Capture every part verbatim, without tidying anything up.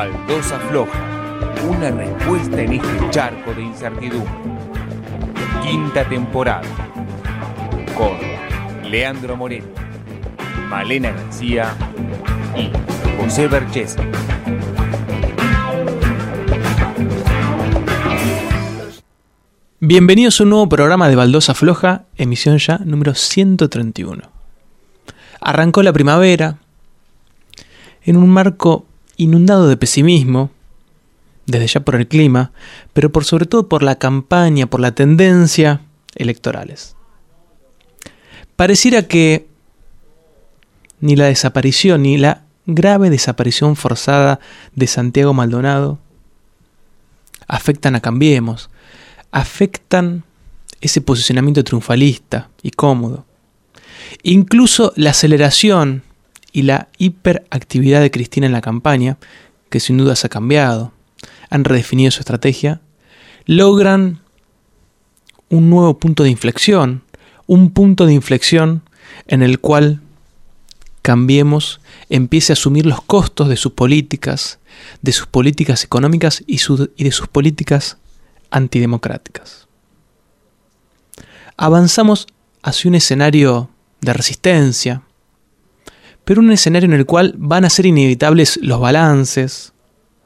Baldosa Floja, una respuesta en este charco de incertidumbre. Quinta temporada, con Leandro Moreno, Malena García y José Berchesi. Bienvenidos a un nuevo programa de Baldosa Floja, emisión ya número ciento treinta y uno. Arrancó la primavera en un marco inundado de pesimismo, desde ya por el clima, pero por sobre todo por la campaña, por la tendencia electorales. Pareciera que ni la desaparición, ni la grave desaparición forzada de Santiago Maldonado afectan a Cambiemos, afectan ese posicionamiento triunfalista y cómodo. Incluso la aceleración y la hiperactividad de Cristina en la campaña, que sin duda se ha cambiado, han redefinido su estrategia, logran un nuevo punto de inflexión, un punto de inflexión en el cual Cambiemos empiece a asumir los costos de sus políticas, de sus políticas económicas y, su, y de sus políticas antidemocráticas. Avanzamos hacia un escenario de resistencia, pero un escenario en el cual van a ser inevitables los balances,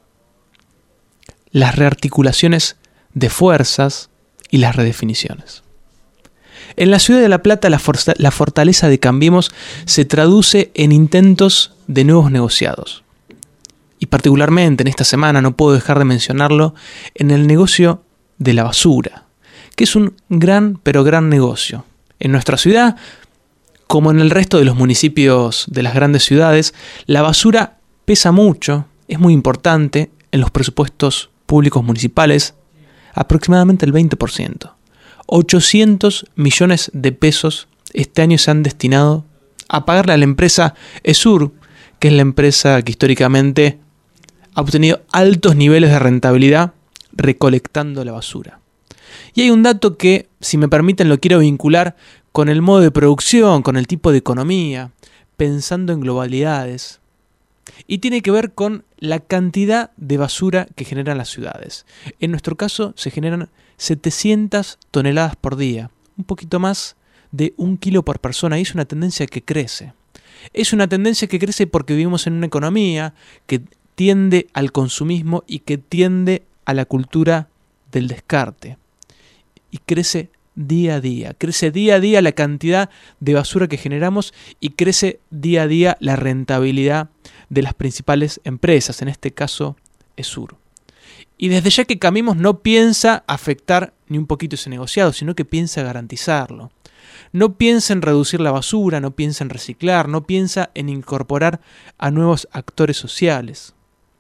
las rearticulaciones de fuerzas y las redefiniciones. En la ciudad de La Plata, la, forza, la fortaleza de Cambiemos se traduce en intentos de nuevos negociados. Y particularmente en esta semana, no puedo dejar de mencionarlo, en el negocio de la basura, que es un gran, pero gran negocio. En nuestra ciudad, como en el resto de los municipios de las grandes ciudades, la basura pesa mucho, es muy importante en los presupuestos públicos municipales, aproximadamente el veinte por ciento. ochocientos millones de pesos este año se han destinado a pagarle a la empresa Esur, que es la empresa que históricamente ha obtenido altos niveles de rentabilidad recolectando la basura. Y hay un dato que, si me permiten, lo quiero vincular con el modo de producción, con el tipo de economía, pensando en globalidades. Y tiene que ver con la cantidad de basura que generan las ciudades. En nuestro caso se generan setecientas toneladas por día, un poquito más de un kilo por persona, y es una tendencia que crece. Es una tendencia que crece porque vivimos en una economía que tiende al consumismo y que tiende a la cultura del descarte. Y crece día a día, crece día a día la cantidad de basura que generamos y crece día a día la rentabilidad de las principales empresas, en este caso Esur. Y desde ya que Cambiemos no piensa afectar ni un poquito ese negociado, sino que piensa garantizarlo. No piensa en reducir la basura, no piensa en reciclar, no piensa en incorporar a nuevos actores sociales.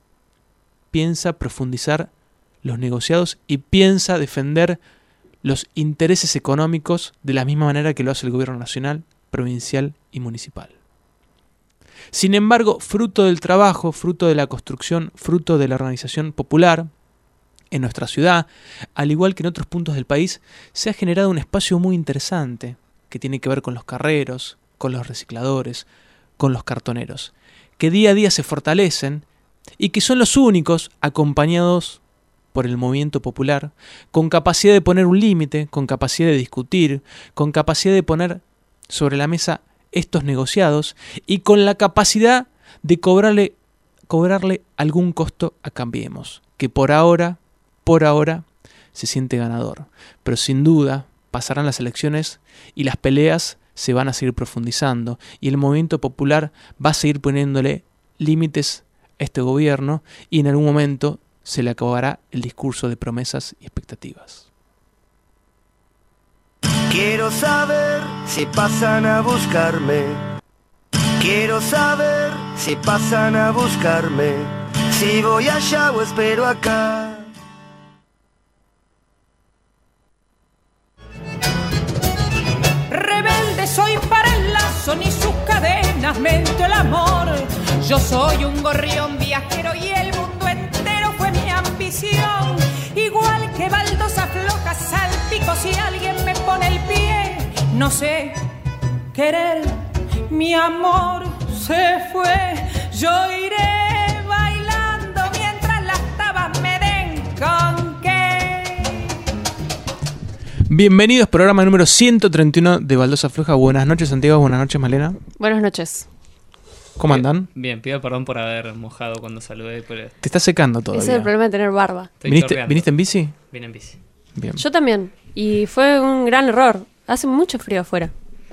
Piensa profundizar los negociados y piensa defender los intereses económicos de la misma manera que lo hace el gobierno nacional, provincial y municipal. Sin embargo, fruto del trabajo, fruto de la construcción, fruto de la organización popular, en nuestra ciudad, al igual que en otros puntos del país, se ha generado un espacio muy interesante que tiene que ver con los carreros, con los recicladores, con los cartoneros, que día a día se fortalecen y que son los únicos acompañados por el movimiento popular, con capacidad de poner un límite, con capacidad de discutir, con capacidad de poner sobre la mesa estos negociados y con la capacidad de cobrarle, cobrarle algún costo a Cambiemos, que por ahora, por ahora se siente ganador. Pero sin duda pasarán las elecciones y las peleas se van a seguir profundizando y el movimiento popular va a seguir poniéndole límites a este gobierno y en algún momento se le acabará el discurso de promesas y expectativas. Quiero saber si pasan a buscarme. Quiero saber si pasan a buscarme. Si voy allá o espero acá. Rebelde soy para el lazo, ni sus cadenas mento el amor. Yo soy un gorrión viajero y el mundo entero fue mi ambición. Igual que baldosa floja, salpico si alguien me pone el pie. No sé querer, mi amor se fue. Yo iré bailando mientras Bienvenidos, programa número ciento treinta y uno de Baldosa Floja. Buenas noches, Santiago. Buenas noches, Malena. Buenas noches. ¿Cómo andan? Bien, pido perdón por haber mojado cuando saludé. Pero Te está secando todavía. Ese es el problema de tener barba. ¿Viniste, ¿Viniste en bici? Vine en bici. Bien. Yo también. Y fue un gran error. Hace mucho frío afuera.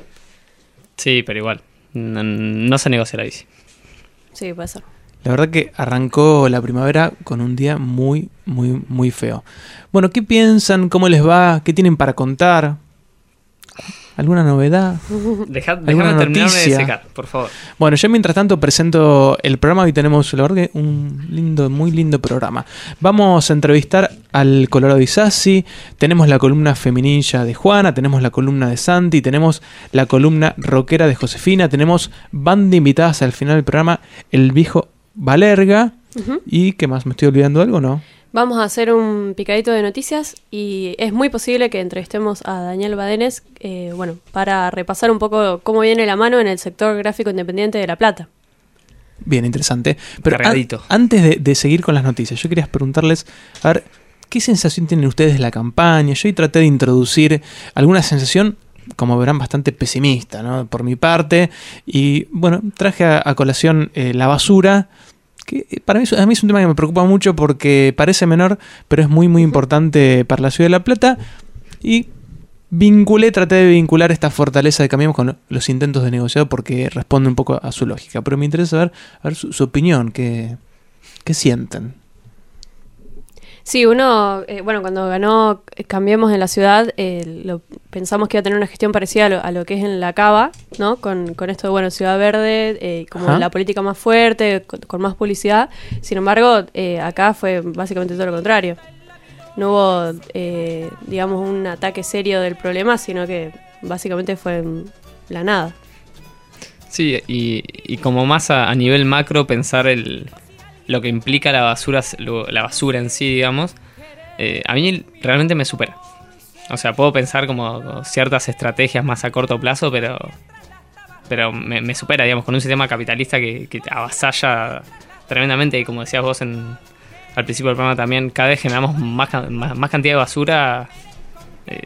Sí, pero igual. No, no se negocia la bici. Sí, puede ser. La verdad que arrancó la primavera con un día muy, muy, muy feo. Bueno, ¿qué piensan? ¿Cómo les va? ¿Qué tienen para contar? ¿Alguna novedad? Dejad, ¿Alguna Dejadme terminar de noticia? secar, por favor. Bueno, yo mientras tanto presento el programa. Hoy tenemos, la verdad, que un lindo, muy lindo programa. Vamos a entrevistar al Colorado Isasi, tenemos la columna feminilla de Juana, tenemos la columna de Santi, tenemos la columna rockera de Josefina, tenemos banda invitadas al final del programa, el viejo Valerga. Uh-huh. ¿Y qué más? ¿Me estoy olvidando algo o no? Vamos a hacer un picadito de noticias y es muy posible que entrevistemos a Daniel Badenes, eh, bueno, para repasar un poco cómo viene la mano en el sector gráfico independiente de La Plata. Bien, interesante. Pero an- Cargadito. antes de, de seguir con las noticias, yo quería preguntarles, a ver, ¿qué sensación tienen ustedes de la campaña? Yo hoy traté de introducir alguna sensación, como verán, bastante pesimista, ¿no? Por mi parte. Y bueno, traje a, a colación eh, la basura, que para mí, a mí es un tema que me preocupa mucho porque parece menor, pero es muy, muy importante para la ciudad de La Plata. Y vinculé, traté de vincular esta fortaleza de Cambiemos con los intentos de negociado porque responde un poco a su lógica. Pero me interesa saber, a ver su, su opinión, qué, qué sienten. Sí, uno, eh, bueno, cuando ganó Cambiemos en la ciudad, eh, lo, pensamos que iba a tener una gestión parecida a lo, a lo que es en la Cava, ¿no? Con, con esto de, bueno, Ciudad Verde, eh, como Ajá. la política más fuerte, con, con más publicidad. Sin embargo, eh, acá fue básicamente todo lo contrario. No hubo, eh, digamos, un ataque serio del problema, sino que básicamente fue en la nada. Sí, y, y como más a, a nivel macro pensar el lo que implica la basura, lo, la basura en sí, digamos, eh, a mí realmente me supera. O sea, puedo pensar como ciertas estrategias más a corto plazo, pero pero me, me supera, digamos, con un sistema capitalista que, que avasalla tremendamente. Y como decías vos en, al principio del programa también, cada vez generamos más, más, más cantidad de basura. Eh,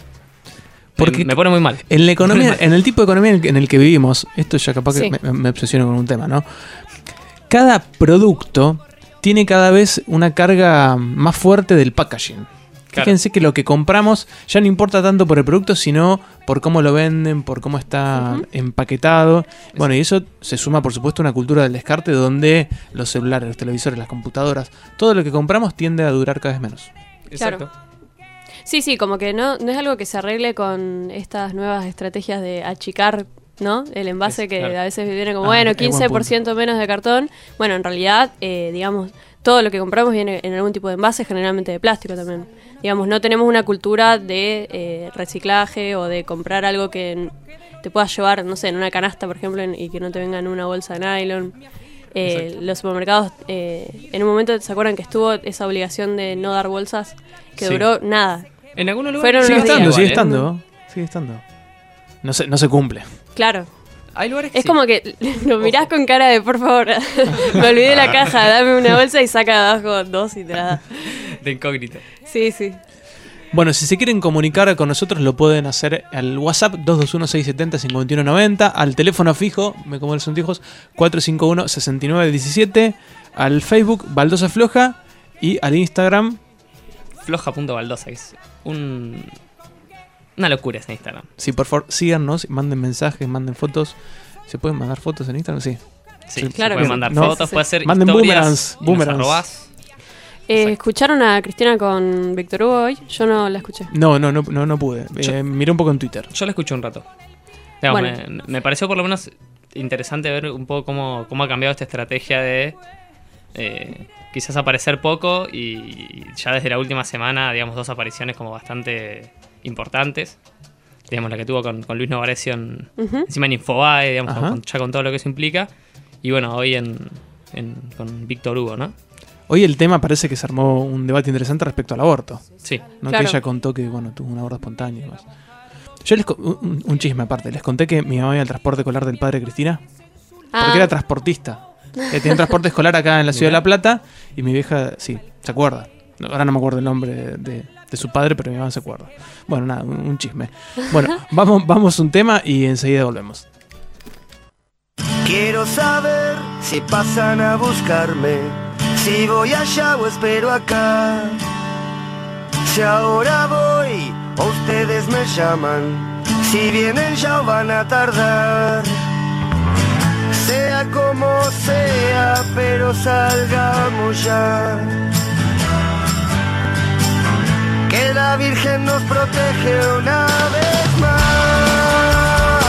Porque me, me pone muy mal. En la economía, en el tipo de economía en el, en el que vivimos, esto ya capaz que Sí. me, me obsesiono con un tema, ¿no? Cada producto tiene cada vez una carga más fuerte del packaging. Claro. Fíjense que lo que compramos ya no importa tanto por el producto, sino por cómo lo venden, por cómo está Uh-huh. empaquetado. Bueno, y eso se suma, por supuesto, a una cultura del descarte donde los celulares, los televisores, las computadoras, todo lo que compramos tiende a durar cada vez menos. Exacto. Sí, sí, como que no, no es algo que se arregle con estas nuevas estrategias de achicar, ¿no? El envase Es, que claro. a veces viene como, Ah, bueno, es buen quince por ciento menos de cartón. Bueno, en realidad, eh, digamos, todo lo que compramos viene en algún tipo de envase, generalmente de plástico también. Digamos, no tenemos una cultura de eh, reciclaje o de comprar algo que n- te puedas llevar, no sé, en una canasta, por ejemplo, en- y que no te venga en una bolsa de nylon. Eh, los supermercados, eh, en un momento, ¿se acuerdan que estuvo esa obligación de no dar bolsas? Que Sí. duró nada. En algunos lugares Fueron Sigue unos estando, días. sigue igual, ¿eh? estando. Sigue estando. No se, no se cumple. Claro. Hay lugares que Es sí. como que lo mirás con cara de, por favor, me olvidé la caja, dame una bolsa y saca de abajo dos y te la da. de incógnito. Sí, sí. Bueno, si se quieren comunicar con nosotros lo pueden hacer al WhatsApp dos dos uno, seis siete cero, cinco uno nueve cero, al teléfono fijo, me como los anteojos, cuatro cinco uno, seis nueve uno siete, al Facebook Baldosa Floja y al Instagram. Floja.baldosa, que es un, una locura ese Instagram. Sí, por favor, síganos, manden mensajes, manden fotos. ¿Se pueden mandar fotos en Instagram? Sí. Sí, Sí, se claro pueden que mandar sí. No, fotos, sí. puede hacer Manden historias boomerangs, y nos boomerangs. arrobás. Eh, Exacto. ¿Escucharon a Cristina con Víctor Hugo hoy? Yo no la escuché. No, no, no, no, no pude. Yo- Eh, miré un poco en Twitter. Yo lo escuché un rato. Digamos, Bueno. me, me pareció por lo menos interesante ver un poco cómo, cómo ha cambiado esta estrategia de eh, quizás aparecer poco y ya desde la última semana, digamos, dos apariciones como bastante importantes. Digamos, la que tuvo con, con Luis Novarecio en, Ujú. encima en Infobae, digamos, Ajá. con- ya con todo lo que eso implica. Y bueno, hoy en, en- con Víctor Hugo, ¿no? Hoy el tema parece que se armó un debate interesante respecto al aborto. Sí. ¿No? Claro. Que ella contó que, bueno, tuvo un aborto espontáneo y demás. Yo les co- un, un chisme aparte, les conté que mi mamá iba al transporte escolar del padre de Cristina, Ah, porque era transportista. Eh, tenía transporte escolar acá en la ciudad de Mirá. La Plata y mi vieja, sí, se acuerda. No, ahora no me acuerdo el nombre de, de- de su padre, pero mi mamá se acuerda. Bueno, nada, un, un chisme. Bueno, vamos, vamos a un tema y enseguida volvemos. Quiero saber si pasan a buscarme, si voy allá o espero acá. Si ahora voy o ustedes me llaman, si vienen ya o van a tardar. Sea como sea, pero salgamos ya. Que la Virgen nos protege una vez más.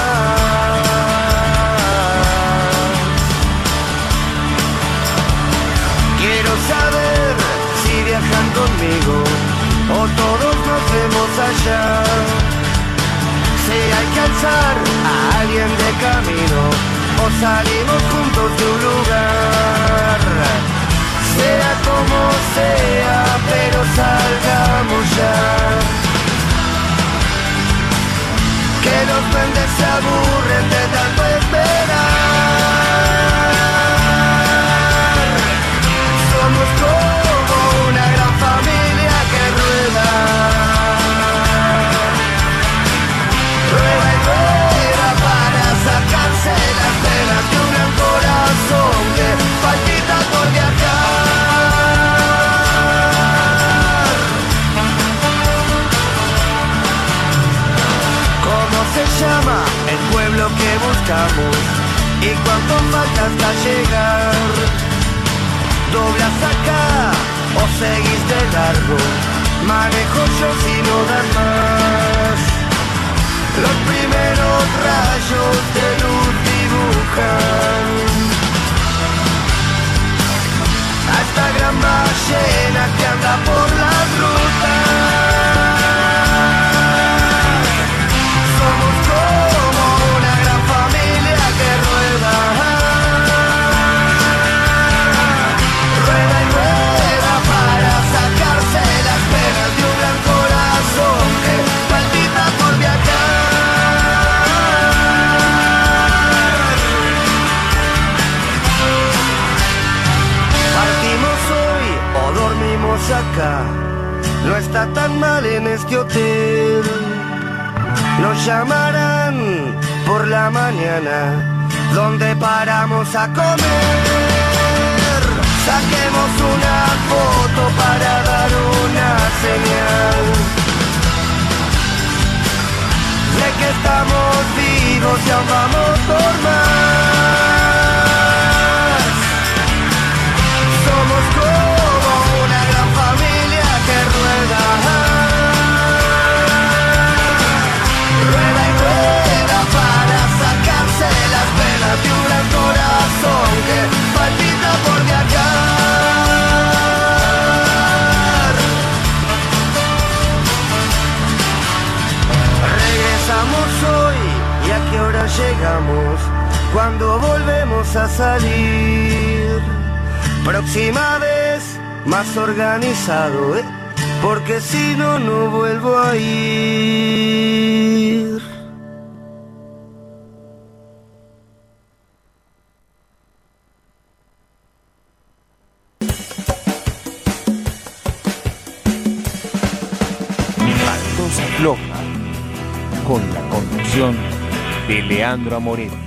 Quiero saber si viajan conmigo o todos nos vemos allá. Si hay que alzar a alguien de camino o salimos juntos de un lugar. Sea como sea, pero salgamos ya. Que los duendes se aburren de tanto esperar. Somos como una gran familia que rueda. Rueda y rueda para sacarse las penas de un gran corazón que palpita por viajar. ¿Cómo se llama el pueblo que buscamos? ¿Y cuánto falta hasta llegar? ¿Doblas acá o seguís de largo? Manejo yo si no dan más. Los primeros rayos de luz dibujan a esta gran ballena que anda por las rutas. Somos como una gran familia que rueda. Rueda y rueda para sacarse las penas de un gran corazón que palpita por viajar. Acá no está tan mal en este hotel. Nos llamarán por la mañana donde paramos a comer. Saquemos una foto para dar una señal de que estamos vivos y aún vamos por más. Somos como una gran familia que rueda. Rueda y rueda para sacarse las penas de un gran corazón que palpita por viajar. Regresamos hoy y a qué hora llegamos cuando volvemos a salir. Próxima vez más organizado, ¿eh? Porque si no, no vuelvo a ir. Baldosa Floja, con la conducción de Leandro Amoretti.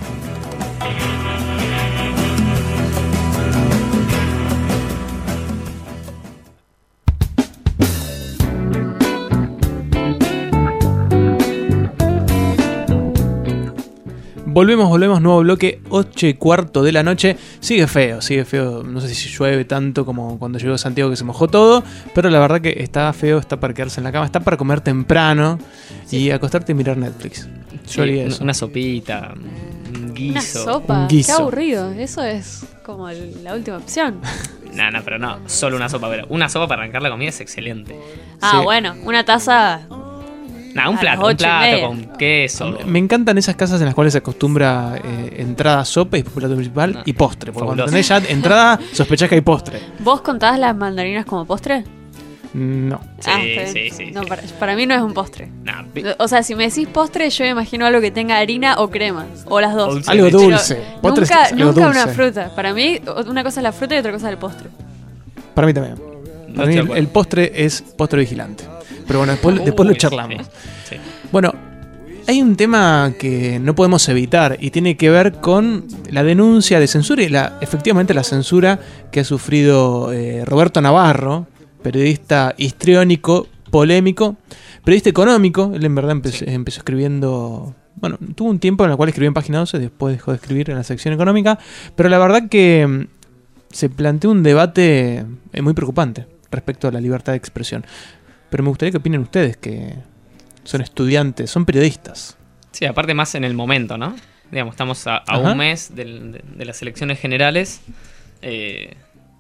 Volvemos, volvemos, nuevo bloque, ocho y cuarto de la noche. Sigue feo, sigue feo. No sé si llueve tanto como cuando llegó Santiago que se mojó todo. Pero la verdad que está feo, está para quedarse en la cama, está para comer temprano sí. y acostarte y mirar Netflix. Yo haría sí, eso. Una sopita, un guiso. Una sopa, un guiso. Qué aburrido. Eso es como el, la última opción. No, no, pero no, solo una sopa. Pero una sopa para arrancar la comida es excelente. Ah, Sí. bueno, una taza. Nah, un A plato, las un ocho y plato media. con queso. Me encantan esas casas en las cuales se acostumbra eh, entrada, sopa y después plato principal No. y postre. Porque cuando Fabuloso. tenés ya entrada, sospechás que hay postre. ¿Vos contás las mandarinas como postre? No. Sí, Ah, está sí, bien. sí, No, sí. para, para mí no es un postre. Nah, pi- O sea, si me decís postre, yo me imagino algo que tenga harina o crema. O las dos. Dulce. Algo Pero dulce. Postre es Nunca, algo nunca dulce. una fruta. Para mí, una cosa es la fruta y otra cosa es el postre. Para mí también. no Para mí estoy de el, acuerdo. el postre es postre vigilante. pero bueno, después, Uy, después lo sí, charlamos. sí. Bueno, hay un tema que no podemos evitar y tiene que ver con la denuncia de censura y la, efectivamente la censura que ha sufrido eh, Roberto Navarro, periodista histriónico, polémico, periodista económico. Él en verdad empezó, Sí. empezó escribiendo... Bueno, tuvo un tiempo en el cual escribió en Página doce, después dejó de escribir en la sección económica, pero la verdad que mm, se planteó un debate eh, muy preocupante respecto a la libertad de expresión. Pero me gustaría que opinen ustedes, que son estudiantes, son periodistas. Sí, aparte más en el momento, ¿no? Digamos, estamos a, a Ajá. un mes del- de, de las elecciones generales. eh,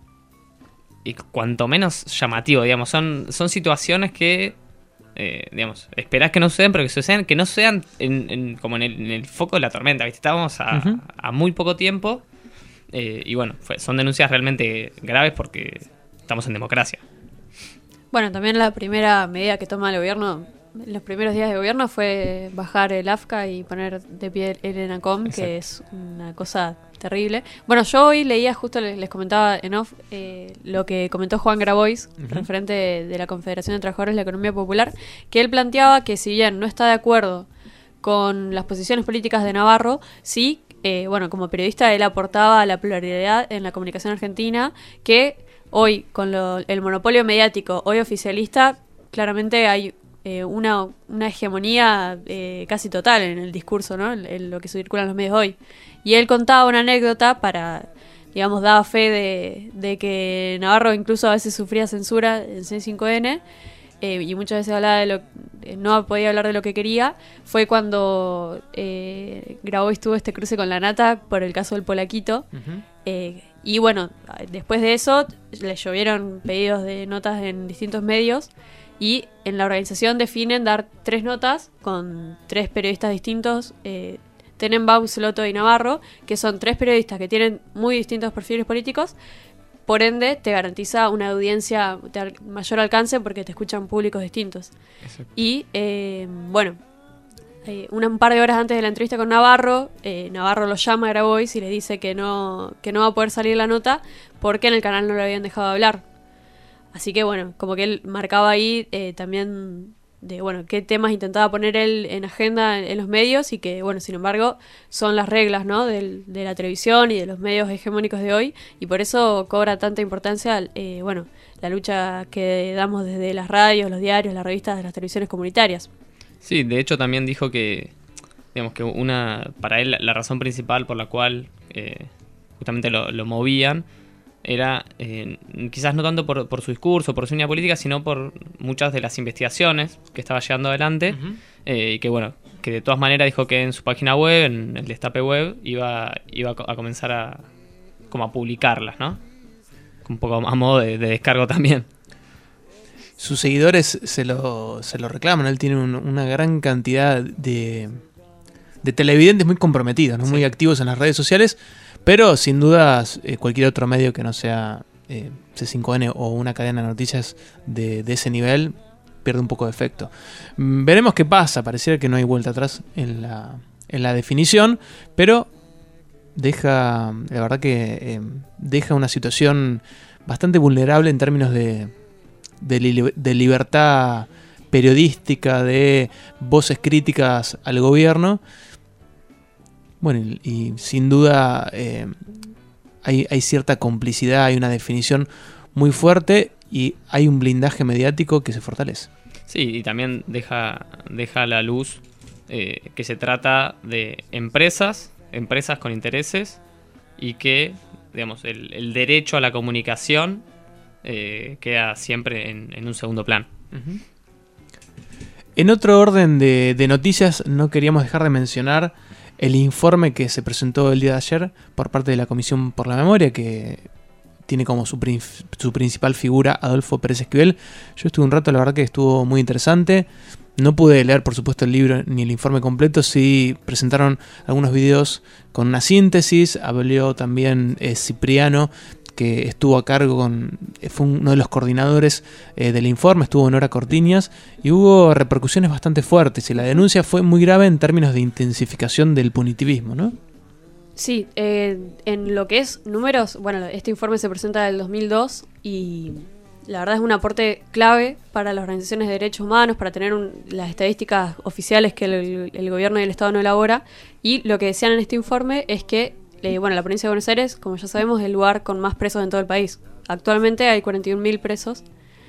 y cuanto menos llamativo, digamos, son, son situaciones que, eh, digamos, esperás que no sucedan, pero que sucedan, que no sean en, en- como en el, en el foco de la tormenta, ¿viste? Estábamos a, Ujú. a muy poco tiempo. eh, y bueno, fue- son denuncias realmente graves porque estamos en democracia. Bueno, también la primera medida que toma el gobierno, los primeros días de gobierno, fue bajar el AFCA y poner de pie el ENACOM, que es una cosa terrible. Bueno, yo hoy leía, justo les, les comentaba en off, eh, lo que comentó Juan Grabois, Ujú. referente de, de la Confederación de Trabajadores de la Economía Popular, que él planteaba que si bien no está de acuerdo con las posiciones políticas de Navarro, sí, eh, bueno, como periodista él aportaba a la pluralidad en la comunicación argentina, que hoy, con lo- el monopolio mediático, hoy oficialista, claramente hay eh, una, una hegemonía eh, casi total en el discurso, ¿no? En, en lo que circula en los medios hoy. Y él contaba una anécdota para, digamos, daba fe de, de que Navarro incluso a veces sufría censura en C cinco N, eh, y muchas veces hablaba de lo, eh, no podía hablar de lo que quería. Fue cuando eh, Grabois tuvo este cruce con la Nata por el caso del Polaquito. Eh, y bueno, después de eso le llovieron pedidos de notas en distintos medios y en la organización definen dar tres notas con tres periodistas distintos, eh, Tenenbaum, Sloto y Navarro, que son tres periodistas que tienen muy distintos perfiles políticos. Por ende, te garantiza una audiencia de al- mayor alcance porque te escuchan públicos distintos. Y eh, bueno, eh, una- un par de horas antes de la entrevista con Navarro, eh, Navarro lo llama a Grabois y le dice que no, que no va a poder salir la nota porque en el canal no le habían dejado hablar. Así que bueno, como que él marcaba ahí eh, también de bueno qué temas intentaba poner él en agenda en, en los medios y que bueno, sin embargo, son las reglas, ¿no? del- de la televisión y de los medios hegemónicos de hoy, y por eso cobra tanta importancia eh, bueno, la lucha que damos desde las radios, los diarios, las revistas, las televisiones comunitarias. Sí, de hecho también dijo que, digamos que una, para él la, la razón principal por la cual eh, justamente lo, lo movían era eh, quizás no tanto por, por su discurso, por su línea política, sino por muchas de las investigaciones que estaba llevando adelante, eh, y que bueno, que de todas maneras dijo que en su página web, en el Destape Web, iba, iba a co- a comenzar a, como a publicarlas, ¿no? Un poco a modo de, de descargo también. Sus seguidores se lo, se lo reclaman. Él tiene un- una gran cantidad de, de televidentes muy comprometidos, ¿no? Sí. Muy activos en las redes sociales, pero sin dudas eh, cualquier otro medio que no sea eh, C cinco N o una cadena de noticias de, de ese nivel pierde un poco de efecto. Mm, Veremos qué pasa. Pareciera que no hay vuelta atrás en la, en la definición, pero deja, la verdad que eh, deja una situación bastante vulnerable en términos de, de, li- de libertad periodística, de voces críticas al gobierno. Bueno, y, y sin duda eh, hay, hay cierta complicidad, hay una definición muy fuerte y hay un blindaje mediático que se fortalece. Sí, y también deja, deja a la luz eh, que se trata de empresas, empresas con intereses, y que, digamos, el, el derecho a la comunicación eh, queda siempre en, en un segundo plano. En otro orden de, de noticias, no queríamos dejar de mencionar el informe que se presentó el día de ayer por parte de la Comisión por la Memoria, que tiene como su, prin- su principal figura Adolfo Pérez Esquivel. Yo estuve un rato, la verdad que estuvo muy interesante. No pude leer, por supuesto, el libro ni el informe completo. Sí presentaron algunos videos con una síntesis. Habló también eh, Cipriano, que estuvo a cargo con... fue uno de los coordinadores eh, del informe, estuvo en Nora Cortiñas, y hubo repercusiones bastante fuertes. Y la denuncia fue muy grave en términos de intensificación del punitivismo, ¿no? Sí, eh, en lo que es números, bueno, este informe se presenta del dos mil dos y, la verdad es un aporte clave para las organizaciones de derechos humanos, para tener un, las estadísticas oficiales que el, el gobierno y el Estado no elabora. Y lo que decían en este informe es que, eh, bueno, la provincia de Buenos Aires, como ya sabemos, es el lugar con más presos en todo el país. Actualmente hay cuarenta y un mil presos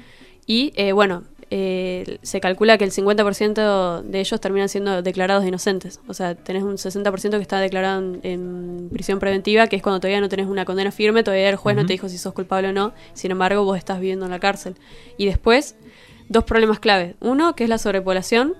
y, eh, bueno, eh, se calcula que el cincuenta por ciento de ellos terminan siendo declarados inocentes. O sea, tenés un sesenta por ciento que está declarado en, en prisión preventiva, que es cuando todavía no tenés una condena firme, todavía el juez uh-huh. no te dijo si sos culpable o no, sin embargo vos estás viviendo en la cárcel. Y después, dos problemas clave. Uno, que es la sobrepoblación,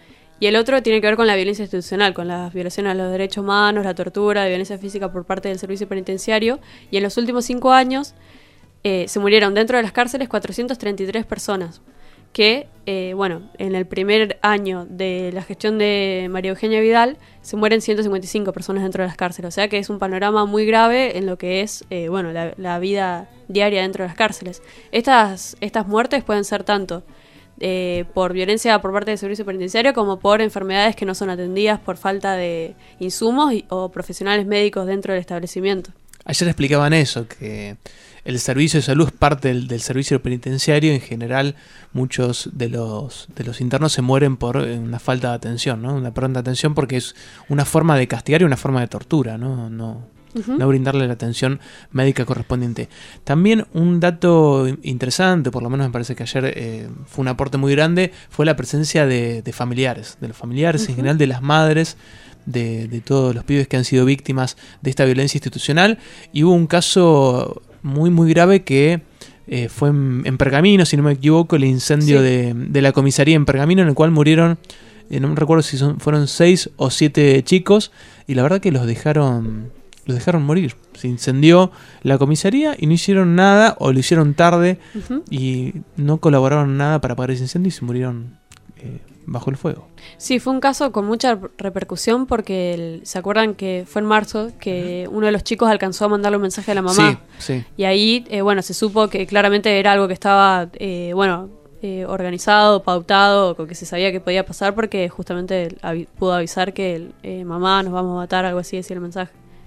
y el otro tiene que ver con la violencia institucional, con las violaciones a los derechos humanos, la tortura, la violencia física por parte del servicio penitenciario. Y en los últimos cinco años eh, se murieron dentro de las cárceles cuatrocientas treinta y tres personas. Que, eh, bueno, en el primer año de la gestión de María Eugenia Vidal se mueren ciento cincuenta y cinco personas dentro de las cárceles. O sea que es un panorama muy grave en lo que es, eh, bueno, la, la vida diaria dentro de las cárceles. Estas, estas muertes pueden ser tanto eh, por violencia por parte del servicio penitenciario como por enfermedades que no son atendidas por falta de insumos y, o profesionales médicos dentro del establecimiento. Ayer explicaban eso, que el servicio de salud es parte del, del servicio penitenciario. En general, muchos de los de los internos se mueren por una falta de atención, ¿no? Una pronta atención, porque es una forma de castigar y una forma de tortura, ¿no? No, uh-huh. no brindarle la atención médica correspondiente. También un dato interesante, por lo menos me parece que ayer eh, fue un aporte muy grande, fue la presencia de, de familiares, de los familiares uh-huh. en general, de las madres, de, de todos los pibes que han sido víctimas de esta violencia institucional. Y hubo un caso muy muy grave que eh, fue en, en Pergamino, si no me equivoco, el incendio sí. de, de la comisaría en Pergamino, en el cual murieron, eh, no me recuerdo si son, fueron seis o siete chicos, y la verdad que los dejaron los dejaron morir. Se incendió la comisaría y no hicieron nada, o lo hicieron tarde uh-huh. y no colaboraron nada para apagar ese incendio y se murieron eh, bajo el fuego. Sí, fue un caso con mucha repercusión porque el, se acuerdan que fue en marzo que uno de los chicos alcanzó a mandarle un mensaje a la mamá. Sí, sí. Y ahí, eh, bueno, se supo que claramente era algo que estaba, eh, bueno, eh, organizado, pautado, que se sabía que podía pasar porque justamente avi- pudo avisar que eh, mamá, nos vamos a matar, algo así decía el mensaje.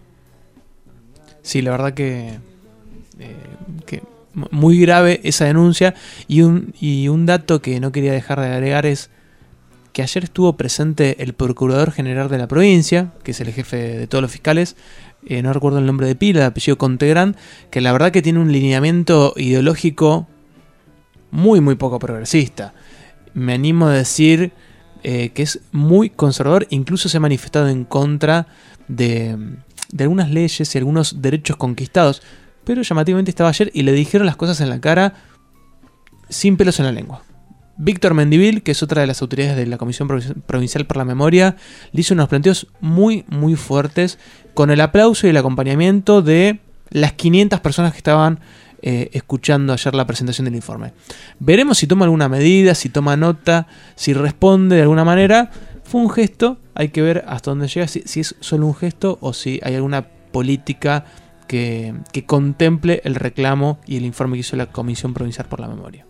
Sí, la verdad que, eh, que muy grave esa denuncia. Y un, y un dato que no quería dejar de agregar es que ayer estuvo presente el Procurador General de la provincia, que es el jefe de todos los fiscales, eh, no recuerdo el nombre de pila, de apellido Contegrán, que la verdad que tiene un lineamiento ideológico muy muy poco progresista. Me animo a decir eh, que es muy conservador, incluso se ha manifestado en contra de, de algunas leyes y algunos derechos conquistados, pero llamativamente estaba ayer y le dijeron las cosas en la cara sin pelos en la lengua. Víctor Mendivil, que es otra de las autoridades de la Comisión Provincial por la Memoria, le hizo unos planteos muy, muy fuertes, con el aplauso y el acompañamiento de las quinientas personas que estaban eh, escuchando ayer la presentación del informe. Veremos si toma alguna medida, si toma nota, si responde de alguna manera. Fue un gesto, hay que ver hasta dónde llega, si, si es solo un gesto o si hay alguna política que, que contemple el reclamo y el informe que hizo la Comisión Provincial por la Memoria.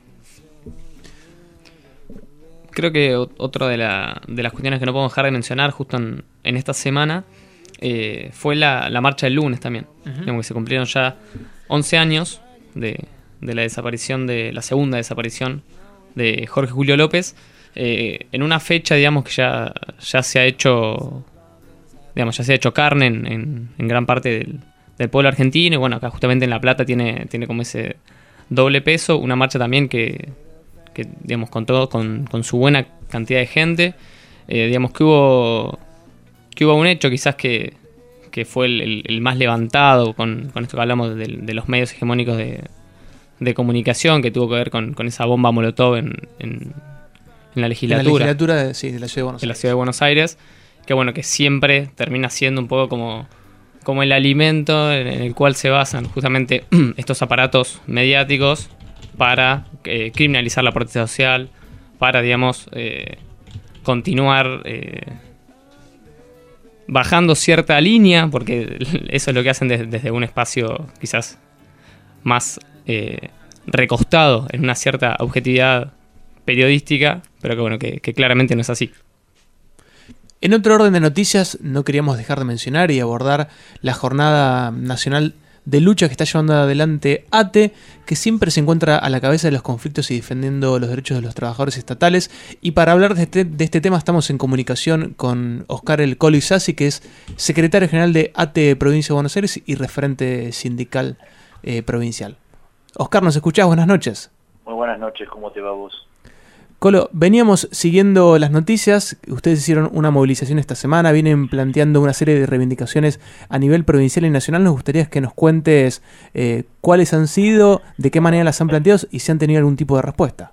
Creo que otra de, la, de las cuestiones que no podemos dejar de mencionar justo en, en esta semana eh, fue la, la marcha del lunes también. Uh-huh. Digamos que se cumplieron ya once años de, de la desaparición, de la segunda desaparición de Jorge Julio López, eh, en una fecha, digamos, que ya, ya se ha hecho, digamos, ya se ha hecho carne en, en, en gran parte del, del pueblo argentino. Y bueno, acá justamente en La Plata tiene, tiene como ese doble peso, una marcha también que que digamos contó con, con su buena cantidad de gente, eh, digamos que hubo que hubo un hecho quizás que, que fue el, el, el más levantado con, con esto que hablamos de, de los medios hegemónicos de, de comunicación, que tuvo que ver con, con esa bomba molotov en, en, en la legislatura, en la legislatura de, sí, de la Ciudad de Buenos de Aires. la Ciudad de Buenos Aires, que bueno, que siempre termina siendo un poco como, como el alimento en el cual se basan justamente estos aparatos mediáticos para eh, criminalizar la protesta social, para, digamos, eh, continuar eh, bajando cierta línea, porque eso es lo que hacen desde, desde un espacio quizás más eh, recostado en una cierta objetividad periodística, pero que bueno, que, que claramente no es así. En otro orden de noticias, no queríamos dejar de mencionar y abordar la Jornada Nacional de lucha que está llevando adelante ATE, que siempre se encuentra a la cabeza de los conflictos y defendiendo los derechos de los trabajadores estatales. Y para hablar de este, de este tema estamos en comunicación con Oscar El Colo Isasi, que es secretario general de ATE Provincia de Buenos Aires y referente sindical eh, provincial. Oscar, ¿nos escuchás? Buenas noches. Muy buenas noches, ¿cómo te va vos? Colo, veníamos siguiendo las noticias, ustedes hicieron una movilización esta semana, vienen planteando una serie de reivindicaciones a nivel provincial y nacional. Nos gustaría que nos cuentes eh, cuáles han sido, de qué manera las han planteado y si han tenido algún tipo de respuesta.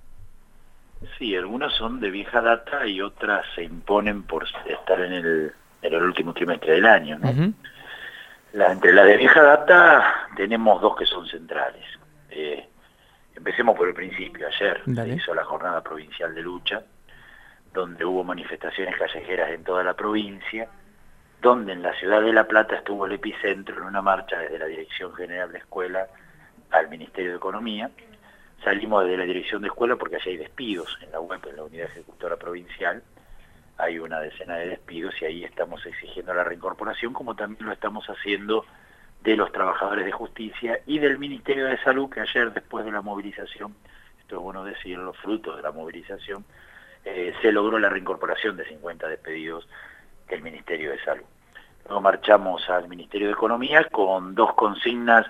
Sí, algunas son de vieja data y otras se imponen por estar en el, en el último trimestre del año, ¿no? Uh-huh. La, entre las de vieja data tenemos dos que son centrales. Eh, Empecemos por el principio. Ayer Dale. se hizo la jornada provincial de lucha, donde hubo manifestaciones callejeras en toda la provincia, donde en la ciudad de La Plata estuvo el epicentro en una marcha desde la Dirección General de Escuela al Ministerio de Economía. Salimos desde la Dirección de Escuela porque allí hay despidos en la U E P, en la Unidad Ejecutora Provincial. Hay una decena de despidos y ahí estamos exigiendo la reincorporación, como también lo estamos haciendo de los trabajadores de justicia y del Ministerio de Salud, que ayer, después de la movilización, esto es bueno decirlo, fruto de la movilización, eh, se logró la reincorporación de cincuenta despedidos del Ministerio de Salud. Luego marchamos al Ministerio de Economía con dos consignas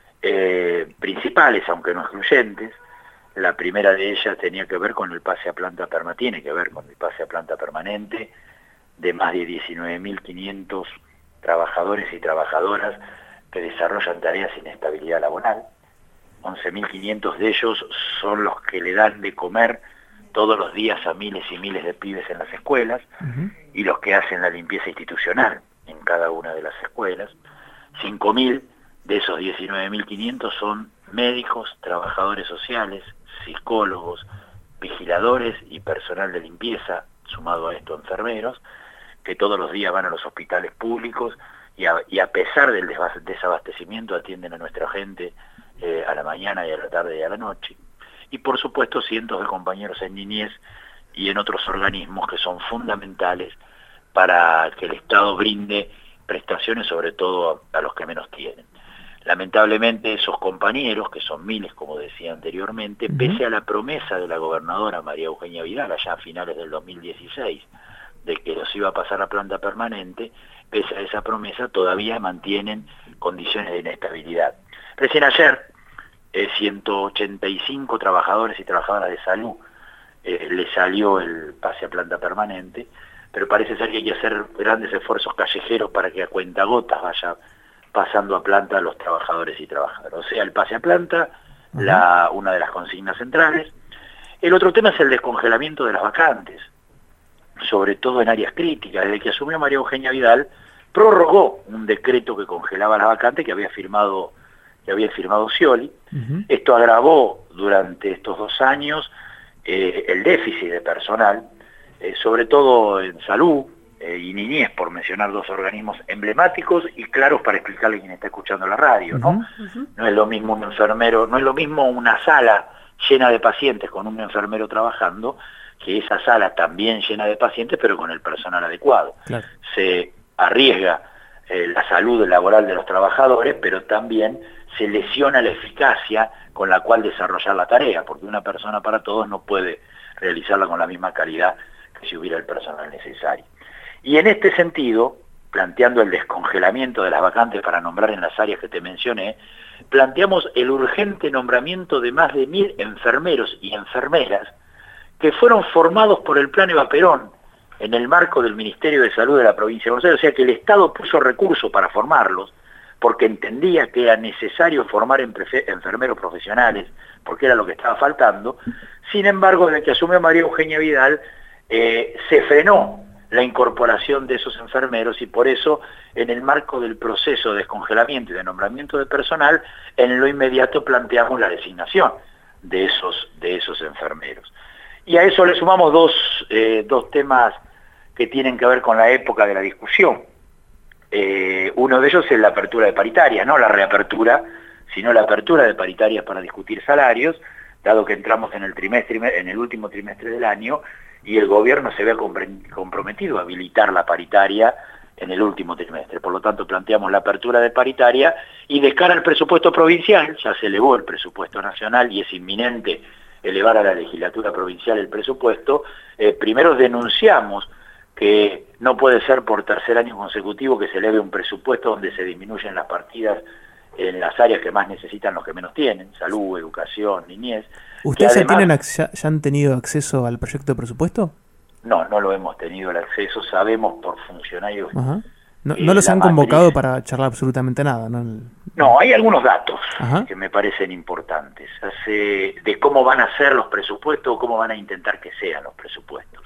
eh, principales, aunque no excluyentes. La primera de ellas tenía que ver con el pase a planta permanente, tiene que ver con el pase a planta permanente de más de diecinueve mil quinientos trabajadores y trabajadoras que desarrollan tareas sin estabilidad laboral. once mil quinientos de ellos son los que le dan de comer todos los días a miles y miles de pibes en las escuelas, uh-huh. y los que hacen la limpieza institucional en cada una de las escuelas. cinco mil de esos diecinueve mil quinientos son médicos, trabajadores sociales, psicólogos, vigiladores y personal de limpieza, sumado a esto enfermeros, que todos los días van a los hospitales públicos y a, y a pesar del desabastecimiento atienden a nuestra gente eh, a la mañana y a la tarde y a la noche. Y por supuesto cientos de compañeros en niñez y en otros organismos que son fundamentales para que el Estado brinde prestaciones, sobre todo a, a los que menos tienen. Lamentablemente esos compañeros, que son miles como decía anteriormente, uh-huh. pese a la promesa de la gobernadora María Eugenia Vidal allá a finales del dos mil dieciséis, de que los iba a pasar a planta permanente, pese a esa promesa todavía mantienen condiciones de inestabilidad. Recién ayer, eh, ciento ochenta y cinco trabajadores y trabajadoras de salud eh, le salió el pase a planta permanente, pero parece ser que hay que hacer grandes esfuerzos callejeros para que a cuentagotas vaya pasando a planta a los trabajadores y trabajadoras. O sea, el pase a planta, uh-huh. la, una de las consignas centrales. El otro tema es el descongelamiento de las vacantes, sobre todo en áreas críticas. Desde que asumió María Eugenia Vidal, prorrogó un decreto que congelaba las vacantes que había firmado, que había firmado Scioli. Uh-huh. Esto agravó durante estos dos años eh, el déficit de personal, eh, sobre todo en salud eh, y niñez, por mencionar dos organismos emblemáticos y claros para explicarle a quien está escuchando la radio, ¿no? Uh-huh. No es lo mismo un enfermero, no es lo mismo una sala llena de pacientes con un enfermero trabajando, que esa sala también llena de pacientes, pero con el personal adecuado. Claro. Se arriesga eh, la salud laboral de los trabajadores, pero también se lesiona la eficacia con la cual desarrollar la tarea, porque una persona para todos no puede realizarla con la misma calidad que si hubiera el personal necesario. Y en este sentido, planteando el descongelamiento de las vacantes para nombrar en las áreas que te mencioné, planteamos el urgente nombramiento de más de mil enfermeros y enfermeras que fueron formados por el Plan Eva Perón en el marco del Ministerio de Salud de la provincia de Buenos Aires. O sea que el Estado puso recursos para formarlos, porque entendía que era necesario formar enfermeros profesionales, porque era lo que estaba faltando. Sin embargo, desde que asumió María Eugenia Vidal, eh, se frenó la incorporación de esos enfermeros y por eso, en el marco del proceso de descongelamiento y de nombramiento de personal, en lo inmediato planteamos la designación de esos, de esos enfermeros. Y a eso le sumamos dos, eh, dos temas que tienen que ver con la época de la discusión. Eh, uno de ellos es la apertura de paritarias, no la reapertura, sino la apertura de paritarias para discutir salarios, dado que entramos en el trimestre, en el último trimestre del año, y el gobierno se había comprometido a habilitar la paritaria en el último trimestre. Por lo tanto, planteamos la apertura de paritaria y de cara al presupuesto provincial, ya se elevó el presupuesto nacional y es inminente elevar a la legislatura provincial el presupuesto, eh, primero denunciamos que no puede ser por tercer año consecutivo que se eleve un presupuesto donde se disminuyen las partidas en las áreas que más necesitan los que menos tienen, salud, educación, niñez. ¿Ustedes además, ya, tienen, ya, ya han tenido acceso al proyecto de presupuesto? No, no lo hemos tenido el acceso, sabemos por funcionarios. Ajá. No, eh, no los han matriz. convocado para charlar absolutamente nada, ¿no? El... No, hay algunos datos Ajá. que me parecen importantes, hace, de cómo van a ser los presupuestos o cómo van a intentar que sean los presupuestos.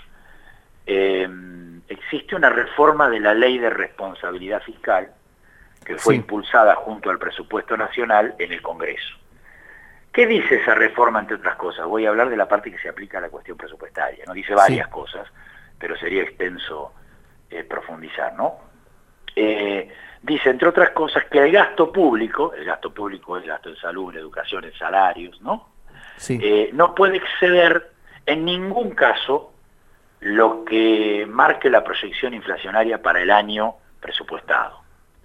Eh, existe una reforma de la Ley de Responsabilidad Fiscal que fue Sí. impulsada junto al presupuesto nacional en el Congreso. ¿Qué dice esa reforma, entre otras cosas? Voy a hablar de la parte que se aplica a la cuestión presupuestaria, ¿no? Dice varias Sí. cosas, pero sería extenso eh, profundizar, ¿no? Eh, dice, entre otras cosas, que el gasto público, el gasto público es el gasto en salud, en educación, en salarios, ¿no? Sí. Eh, no puede exceder en ningún caso lo que marque la proyección inflacionaria para el año presupuestado.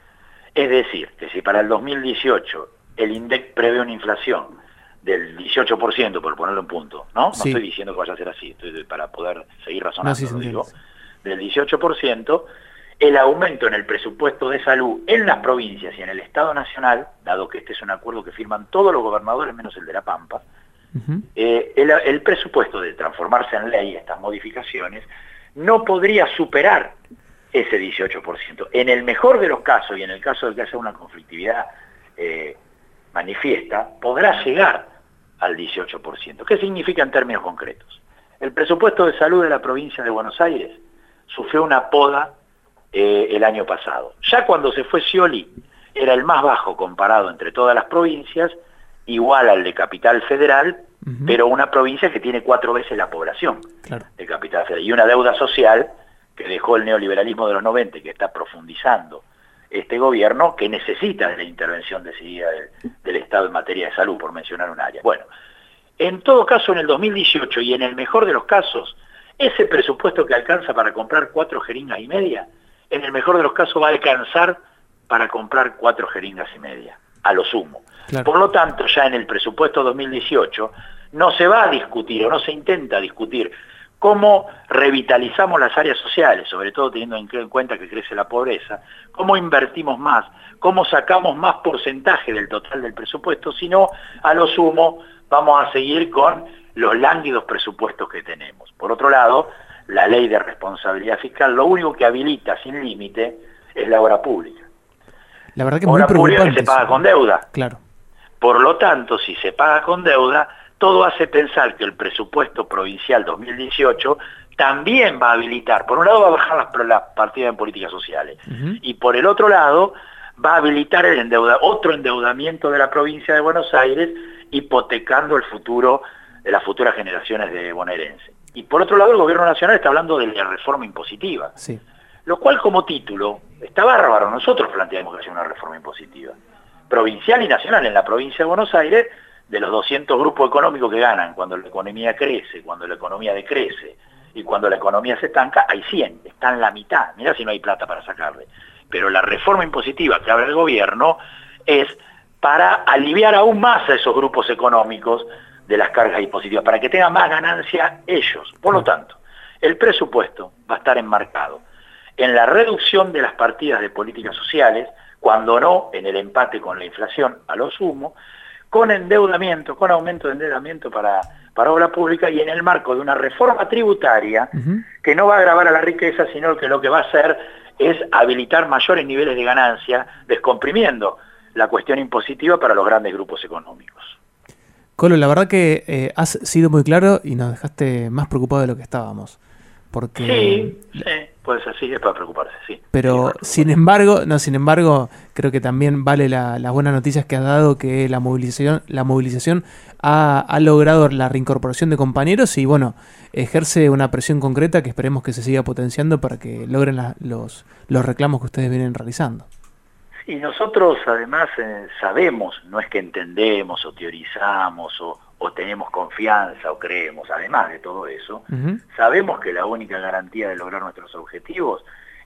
Es decir, que si para el dos mil dieciocho el INDEC prevé una inflación del dieciocho por ciento, por ponerlo en punto, ¿no? No Sí. estoy diciendo que vaya a ser así, estoy para poder seguir razonando, No, sí, se lo digo, entiende. del dieciocho por ciento, el aumento en el presupuesto de salud en las provincias y en el Estado Nacional, dado que este es un acuerdo que firman todos los gobernadores menos el de La Pampa, Ujú. eh, el, el presupuesto de transformarse en ley, estas modificaciones, no podría superar ese dieciocho por ciento. En el mejor de los casos, y en el caso de que haya una conflictividad eh, manifiesta, podrá llegar al dieciocho por ciento. ¿Qué significa en términos concretos? El presupuesto de salud de la provincia de Buenos Aires sufrió una poda eh, el año pasado. Ya cuando se fue Scioli, era el más bajo comparado entre todas las provincias, igual al de Capital Federal, Ujú. pero una provincia que tiene cuatro veces la población Claro. de Capital Federal. Y una deuda social que dejó el neoliberalismo de los noventa y que está profundizando este gobierno, que necesita de la intervención decidida del, del Estado en materia de salud, por mencionar un área. Bueno, en todo caso, en el dos mil dieciocho y en el mejor de los casos, ese presupuesto que alcanza para comprar cuatro jeringas y media, en el mejor de los casos va a alcanzar para comprar cuatro jeringas y media, a lo sumo. Claro. Por lo tanto, ya en el presupuesto dos mil dieciocho no se va a discutir o no se intenta discutir cómo revitalizamos las áreas sociales, sobre todo teniendo en cuenta que crece la pobreza, cómo invertimos más, cómo sacamos más porcentaje del total del presupuesto, sino a lo sumo vamos a seguir con los lánguidos presupuestos que tenemos. Por otro lado, la Ley de Responsabilidad Fiscal lo único que habilita sin límite es la obra pública. La verdad que es muy Obra pública preocupante. que se paga eso. con deuda. Claro. Por lo tanto, si se paga con deuda, todo hace pensar que el presupuesto provincial dos mil dieciocho también va a habilitar, por un lado va a bajar las, las partidas en políticas sociales, Ujú. y por el otro lado va a habilitar el endeuda, otro endeudamiento de la provincia de Buenos Aires, hipotecando el futuro de las futuras generaciones de bonaerenses. Y por otro lado, el gobierno nacional está hablando de la reforma impositiva, Sí. lo cual como título está bárbaro. Nosotros planteamos que haya una reforma impositiva, provincial y nacional. En la provincia de Buenos Aires, de los doscientos grupos económicos que ganan cuando la economía crece, cuando la economía decrece y cuando la economía se estanca, hay cien, están la mitad. Mirá si no hay plata para sacarle. Pero la reforma impositiva que abre el gobierno es para aliviar aún más a esos grupos económicos de las cargas impositivas, para que tengan más ganancia ellos. Por lo tanto, el presupuesto va a estar enmarcado en la reducción de las partidas de políticas sociales, cuando no en el empate con la inflación a lo sumo, con endeudamiento, con aumento de endeudamiento para, para obra pública y en el marco de una reforma tributaria Ujú. que no va a agravar a la riqueza, sino que lo que va a hacer es habilitar mayores niveles de ganancia, descomprimiendo la cuestión impositiva para los grandes grupos económicos. Colo, la verdad que eh, has sido muy claro y nos dejaste más preocupados de lo que estábamos. Porque, Sí, sí, puede ser así, es para preocuparse, sí. Sí, pero para preocuparse. sin embargo, no, sin embargo, creo que también vale la- las buenas noticias que has dado, que la movilización, la movilización ha, ha logrado la reincorporación de compañeros y bueno, ejerce una presión concreta que esperemos que se siga potenciando para que logren la- los, los reclamos que ustedes vienen realizando. Y nosotros además eh, sabemos, no es que entendemos o teorizamos o, o tenemos confianza o creemos, además de todo eso, Ujú. sabemos que la única garantía de lograr nuestros objetivos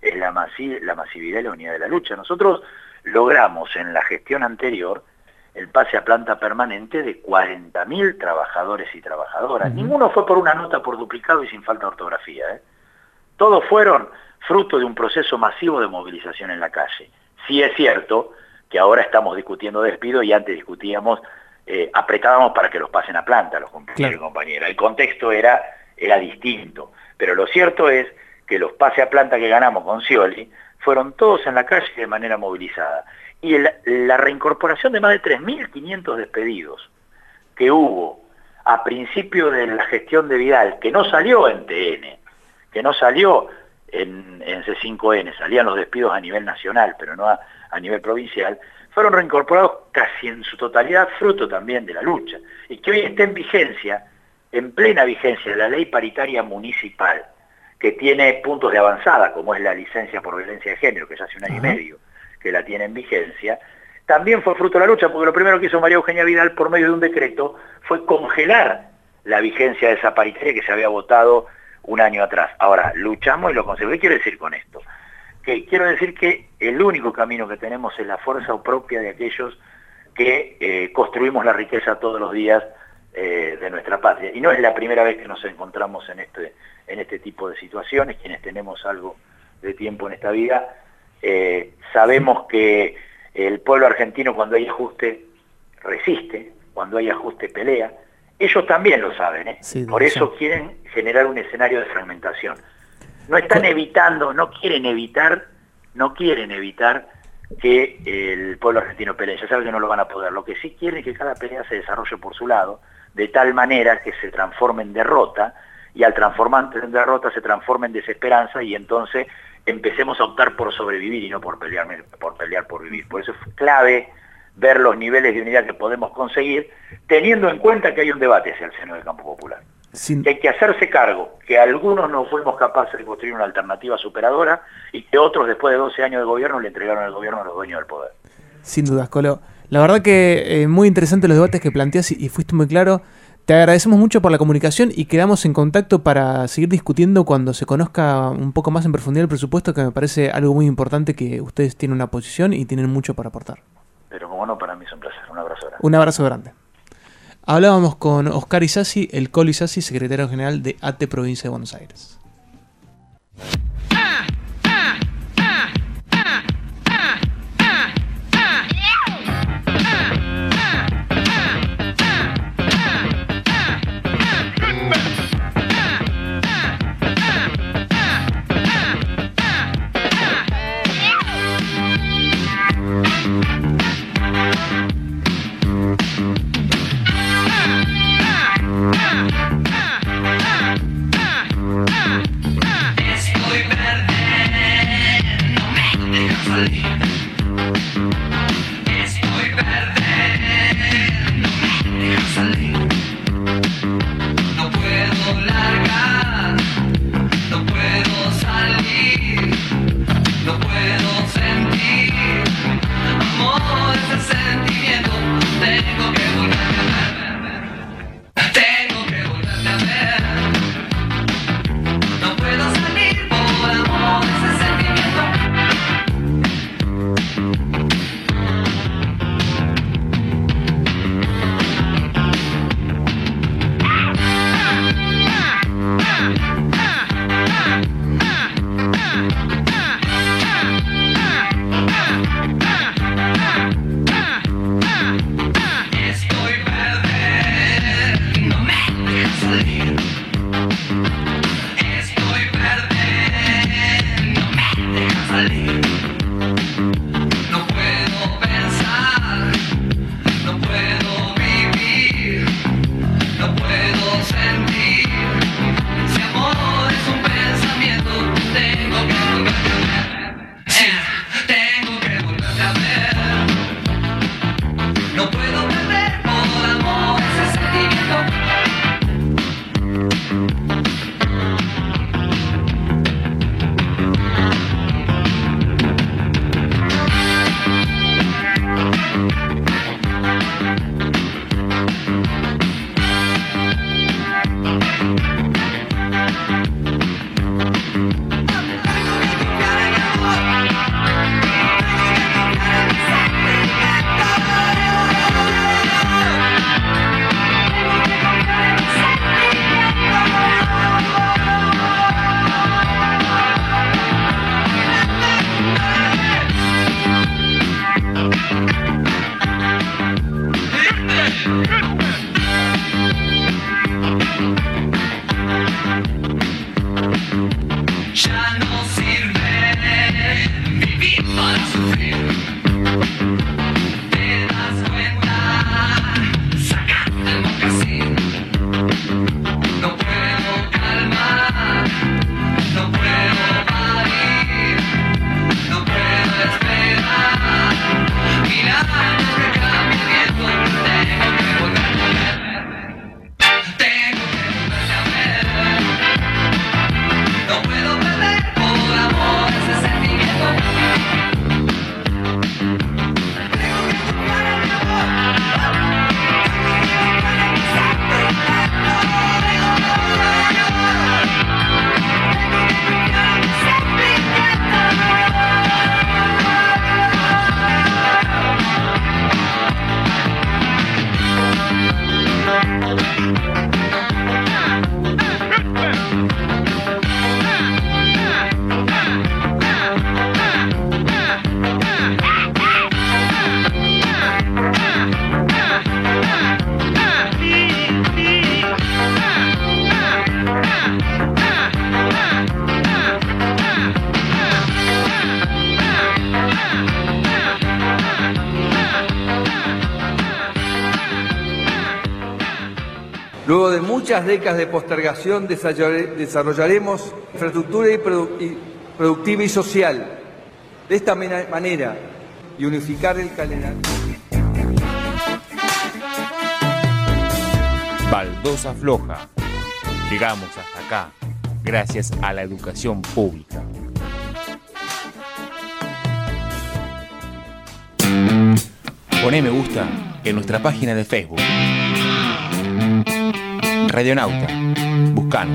es la, masi la masividad y la unidad de la lucha. Nosotros logramos en la gestión anterior el pase a planta permanente de cuarenta mil trabajadores y trabajadoras. Uh-huh. Ninguno fue por una nota por duplicado y sin falta de ortografía, ¿eh? Todos fueron fruto de un proceso masivo de movilización en la calle. Sí es cierto que ahora estamos discutiendo despido y antes discutíamos, eh, apretábamos para que los pasen a planta los compañeros claro. y compañeras. El contexto era, era distinto, pero lo cierto es que los pases a planta que ganamos con Scioli fueron todos en la calle de manera movilizada. Y el, la reincorporación de más de tres mil quinientos despedidos que hubo a principio de la gestión de Vidal, que no salió en T N, que no salió en, en C cinco N, salían los despidos a nivel nacional, pero no a, a nivel provincial, fueron reincorporados casi en su totalidad, fruto también de la lucha. Y que hoy está en vigencia, en plena vigencia, la ley paritaria municipal, que tiene puntos de avanzada, como es la licencia por violencia de género, que ya hace un año uh-huh. y medio que la tiene en vigencia, también fue fruto de la lucha, porque lo primero que hizo María Eugenia Vidal por medio de un decreto fue congelar la vigencia de esa paritaria que se había votado un año atrás. Ahora, luchamos y lo conseguimos. ¿Qué quiero decir con esto? Que quiero decir que el único camino que tenemos es la fuerza propia de aquellos que eh, construimos la riqueza todos los días eh, de nuestra patria. Y no es la primera vez que nos encontramos en este, en este tipo de situaciones, quienes tenemos algo de tiempo en esta vida. Eh, sabemos que el pueblo argentino cuando hay ajuste resiste, cuando hay ajuste pelea. Ellos también lo saben, ¿eh? Sí, por eso sí. quieren generar un escenario de fragmentación. No están evitando, no quieren evitar, no quieren evitar que el pueblo argentino pelee. Ya saben que no lo van a poder. Lo que sí quieren es que cada pelea se desarrolle por su lado, de tal manera que se transforme en derrota, y al transformarse en derrota se transforme en desesperanza, y entonces empecemos a optar por sobrevivir y no por pelear por pelear por vivir. Por eso es clave ver los niveles de unidad que podemos conseguir, teniendo en cuenta que hay un debate hacia el seno del campo popular. Sin... Que hay que hacerse cargo que algunos no fuimos capaces de construir una alternativa superadora y que otros, después de doce años de gobierno, le entregaron el gobierno a los dueños del poder. Sin dudas, Colo. La verdad que eh, muy interesante los debates que planteas y, y fuiste muy claro. Te agradecemos mucho por la comunicación y quedamos en contacto para seguir discutiendo cuando se conozca un poco más en profundidad el presupuesto, que me parece algo muy importante, que ustedes tienen una posición y tienen mucho para aportar. Pero como no, para mí es un placer. Un abrazo grande. Un abrazo grande. Hablábamos con Oscar Isasi, el Colo Isasi, secretario general de A T E Provincia de Buenos Aires. Ah! Luego de muchas décadas de postergación desarrollaremos infraestructura y produ- y productiva y social. De esta manera y unificar el calendario. Baldosa Floja. Llegamos hasta acá gracias a la educación pública. Poné me gusta en nuestra página de Facebook. Radionauta. Buscanos.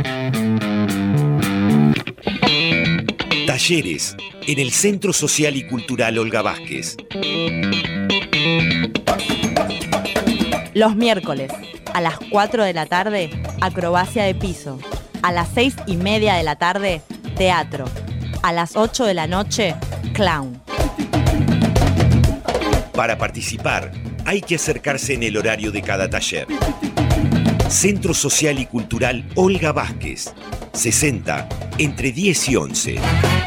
Talleres en el Centro Social y Cultural Olga Vázquez. Los miércoles, a las cuatro de la tarde, acrobacia de piso. A las seis y media de la tarde, teatro. A las ocho de la noche, clown. Para participar, hay que acercarse en el horario de cada taller. Centro Social y Cultural Olga Vázquez. sesenta, entre diez y once.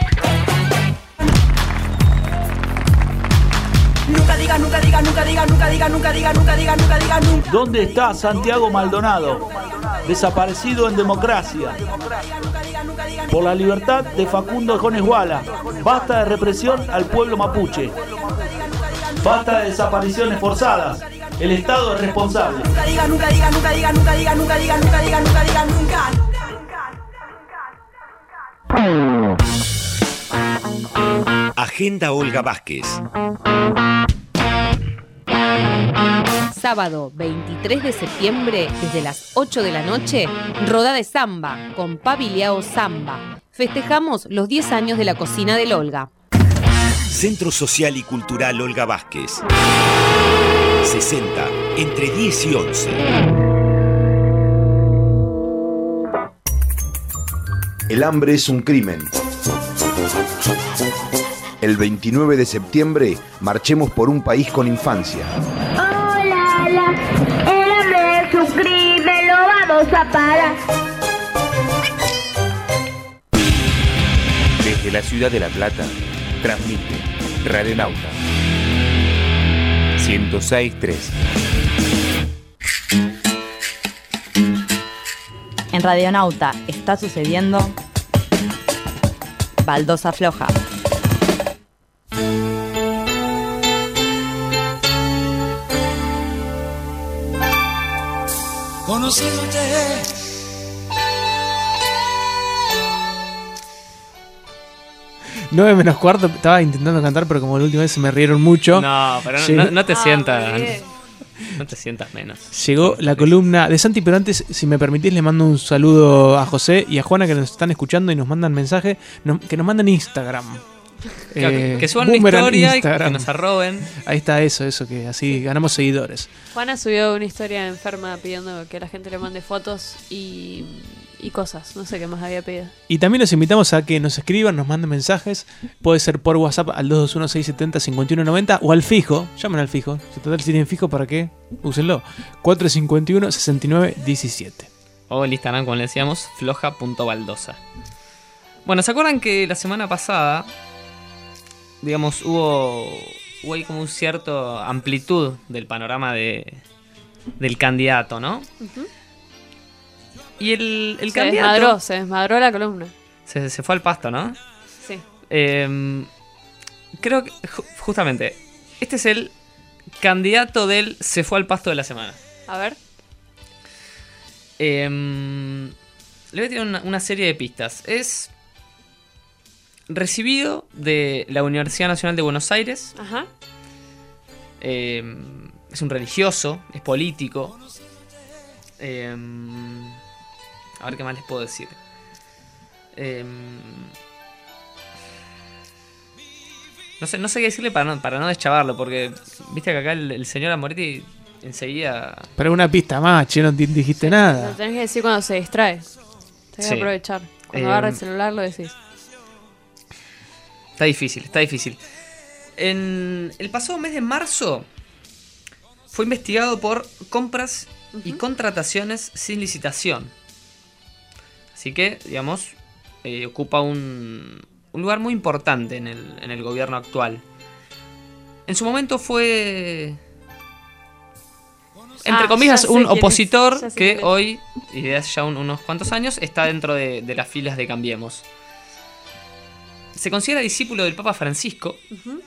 Nunca diga, nunca diga, nunca diga, nunca diga, nunca diga, nunca diga, nunca diga, nunca. ¿Dónde está Santiago Maldonado? Desaparecido en democracia. Por la libertad de Facundo Jones Wala. Basta de represión al pueblo mapuche. Basta de desapariciones forzadas. El Estado es responsable. Nunca diga, nunca diga, nunca diga, nunca diga, nunca diga, nunca diga, nunca diga, nunca. Agenda Olga Vázquez. Sábado veintitrés de septiembre, desde las ocho de la noche, Roda de Samba con Pabiliao Samba. Festejamos los diez años de la cocina del Olga. Centro Social y Cultural Olga Vázquez. sesenta, entre diez y once. El hambre es un crimen. El veintinueve de septiembre, marchemos por un país con infancia. Hola, hola, el hambre es un crimen, lo vamos a parar. Desde la ciudad de La Plata, transmite Radionauta ciento seis punto tres. En Radionauta está sucediendo Baldosa Floja. Conociéndote. nueve menos cuarto, estaba intentando cantar, pero como la última vez se me rieron mucho. No, pero Llegó, no, no te Ah, sientas. muy bien. No te sientas menos. Llegó la columna de Santi, pero antes, si me permitís, le mando un saludo a José y a Juana que nos están escuchando y nos mandan mensaje, no, que nos mandan Instagram. Claro, Eh, que suban una Boomerang historia y Instagram. que nos arroben. Ahí está eso, eso, que así ganamos seguidores. Juana subió una historia enferma pidiendo que la gente le mande fotos y, y cosas. No sé qué más había pedido. Y también los invitamos a que nos escriban, nos manden mensajes. Puede ser por WhatsApp al dos dos uno, seis siete cero, cinco uno nueve cero o al fijo. Llamen al fijo. Si total si tienen fijo, ¿para qué? Úsenlo. cuatro cinco uno, seis nueve uno siete. O el Instagram, como le decíamos, floja punto baldosa. Bueno, ¿se acuerdan que la semana pasada, digamos, hubo, hubo ahí como un cierto amplitud del panorama de, del candidato, ¿no? Uh-huh. Y el, el se candidato... desmadró, se desmadró la columna. Se, se fue al pasto, ¿no? Sí. Eh, creo que, ju- justamente, este es el candidato del se fue al pasto de la semana. A ver. Eh, le voy a tirar una, una serie de pistas. Es recibido de la Universidad Nacional de Buenos Aires. Ajá. Eh, es un religioso, es político. Eh, a ver qué más les puedo decir. Eh, no sé, no sé qué decirle para no, para no deschavarlo, porque viste que acá el, el señor Amoretti enseguida... Pero una pista más, che, no di- dijiste nada. Lo tenés que decir cuando se distrae. Tenés Sí. que aprovechar. Cuando Eh, agarra el celular lo decís. Está difícil, está difícil. En el pasado mes de marzo fue investigado por compras y contrataciones sin licitación. Así que, digamos, eh, ocupa un, un lugar muy importante en el, en el gobierno actual. En su momento fue entre Ah, comillas, ya sé un quién es, opositor ya sé que quién es. hoy, y desde hace ya un- unos cuantos años, está dentro de, de las filas de Cambiemos. Se considera discípulo del Papa Francisco. Ujú.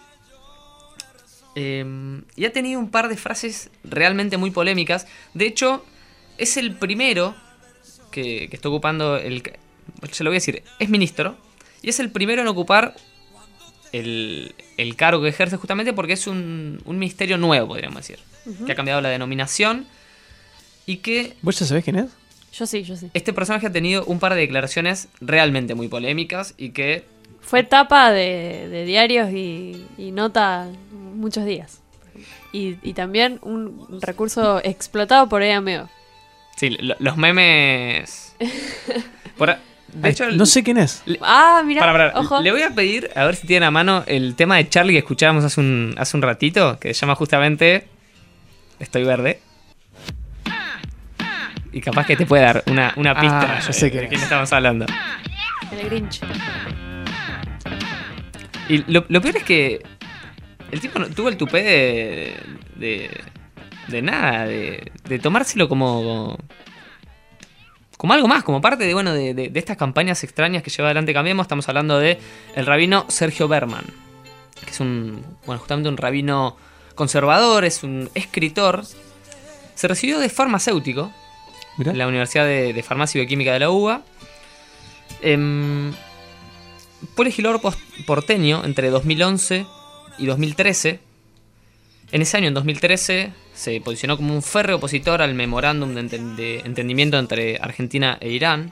eh, y ha tenido un par de frases realmente muy polémicas. De hecho, es el primero que, que está ocupando el... ca- Se lo voy a decir, es ministro. Y es el primero en ocupar el, el cargo que ejerce justamente porque es un, un ministerio nuevo, podríamos decir. Ujú. Que ha cambiado la denominación. Y que ¿Vos ya sabés quién es? Yo sí, yo sí. este personaje ha tenido un par de declaraciones realmente muy polémicas y que... Fue tapa de, de diarios y, y nota muchos días. Y, y también un recurso explotado por E A M E O. Sí, lo- los memes... Por a- de Ay, hecho, no sé quién es. le- Ah, mira, para, para, ojo. le voy a pedir, a ver si tiene a mano el tema de Charlie que escuchábamos hace un, hace un ratito, que se llama justamente Estoy Verde. Y capaz que te puede dar una, una pista Ah, ya sé de, quién de quién es. estamos hablando. El Grinch. Y lo, lo peor es que el tipo no- tuvo el tupé de, de, de nada, de, de tomárselo como, como algo más, como parte de, bueno, de, de- de estas campañas extrañas que lleva adelante Cambiemos. Estamos hablando de el rabino Sergio Berman, que es un, bueno, justamente un rabino conservador, es un escritor. Se recibió de farmacéutico Mirá. en la Universidad de, de Farmacia y Bioquímica de la U B A. Em, fue legislador pos- porteño entre dos mil once y dos mil trece. En ese año, en dos mil trece, se posicionó como un férreo opositor al memorándum de, enten- de entendimiento entre Argentina e Irán.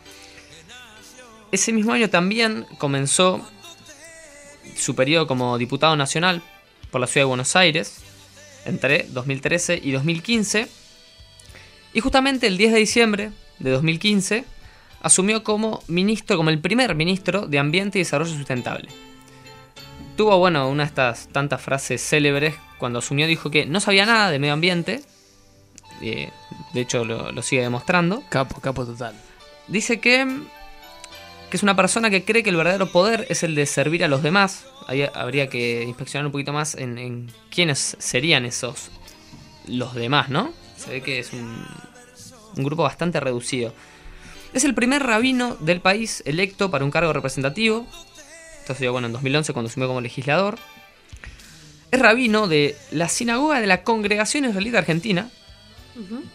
Ese mismo año también comenzó su periodo como diputado nacional por la ciudad de Buenos Aires, entre dos mil trece y dos mil quince. Y justamente el diez de diciembre de dos mil quince asumió como ministro, como el primer ministro de Ambiente y Desarrollo Sustentable. Tuvo, bueno, una de estas tantas frases célebres. Cuando asumió dijo que no sabía nada de medio ambiente. Eh, de hecho lo, lo sigue demostrando. Capo, capo total. Dice que, que es una persona que cree que el verdadero poder es el de servir a los demás. Ahí habría que inspeccionar un poquito más en, en quiénes serían esos los demás, ¿no? Se ve que es un, un grupo bastante reducido. Es el primer rabino del país electo para un cargo representativo. Esto se dio, bueno, en dos mil once cuando asumió como legislador. Es rabino de la sinagoga de la Congregación Israelita Argentina. Ujú.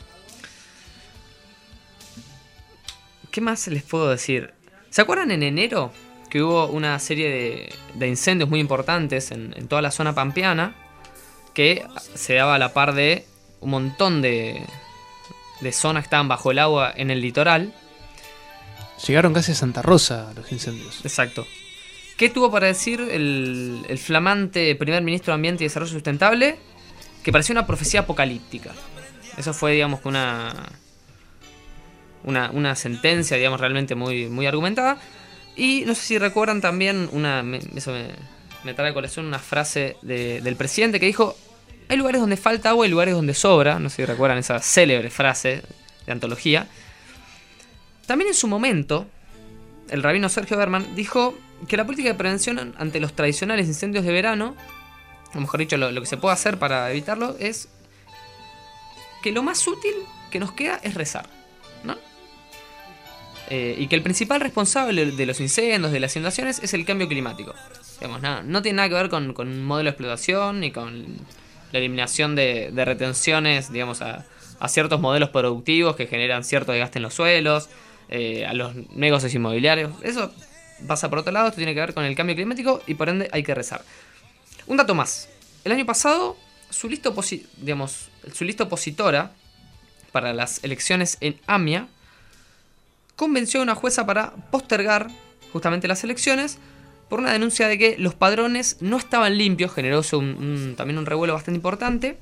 ¿Qué más les puedo decir? ¿Se acuerdan en enero que hubo una serie de, de incendios muy importantes en, en toda la zona pampeana? Que se daba a la par de un montón de, de zonas que estaban bajo el agua en el litoral. Llegaron casi a Santa Rosa los incendios. Exacto. ¿Qué tuvo para decir el, el flamante primer ministro de Ambiente y Desarrollo Sustentable? Que parecía una profecía apocalíptica. Eso fue, digamos, una, una, una sentencia, digamos, realmente muy, muy argumentada. Y no sé si recuerdan también, una me- eso me, me trae a colación una frase de- del presidente que dijo: hay lugares donde falta agua y lugares donde sobra. No sé si recuerdan esa célebre frase de antología. También en su momento, el rabino Sergio Berman dijo que la política de prevención ante los tradicionales incendios de verano, o mejor dicho, lo, lo que se puede hacer para evitarlo, es que lo más útil que nos queda es rezar, ¿no? Eh, y que el principal responsable de los incendios, de las inundaciones, es el cambio climático. Digamos, no, no tiene nada que ver con, con un modelo de explotación ni con la eliminación de, de retenciones, digamos, a, a ciertos modelos productivos que generan cierto desgaste en los suelos, eh, a los negocios inmobiliarios. Eso pasa por otro lado, esto tiene que ver con el cambio climático y por ende hay que rezar. Un dato más. El año pasado, su lista, oposi- digamos, su lista opositora para las elecciones en AMIA convenció a una jueza para postergar justamente las elecciones por una denuncia de que los padrones no estaban limpios, generó un, un, también un revuelo bastante importante.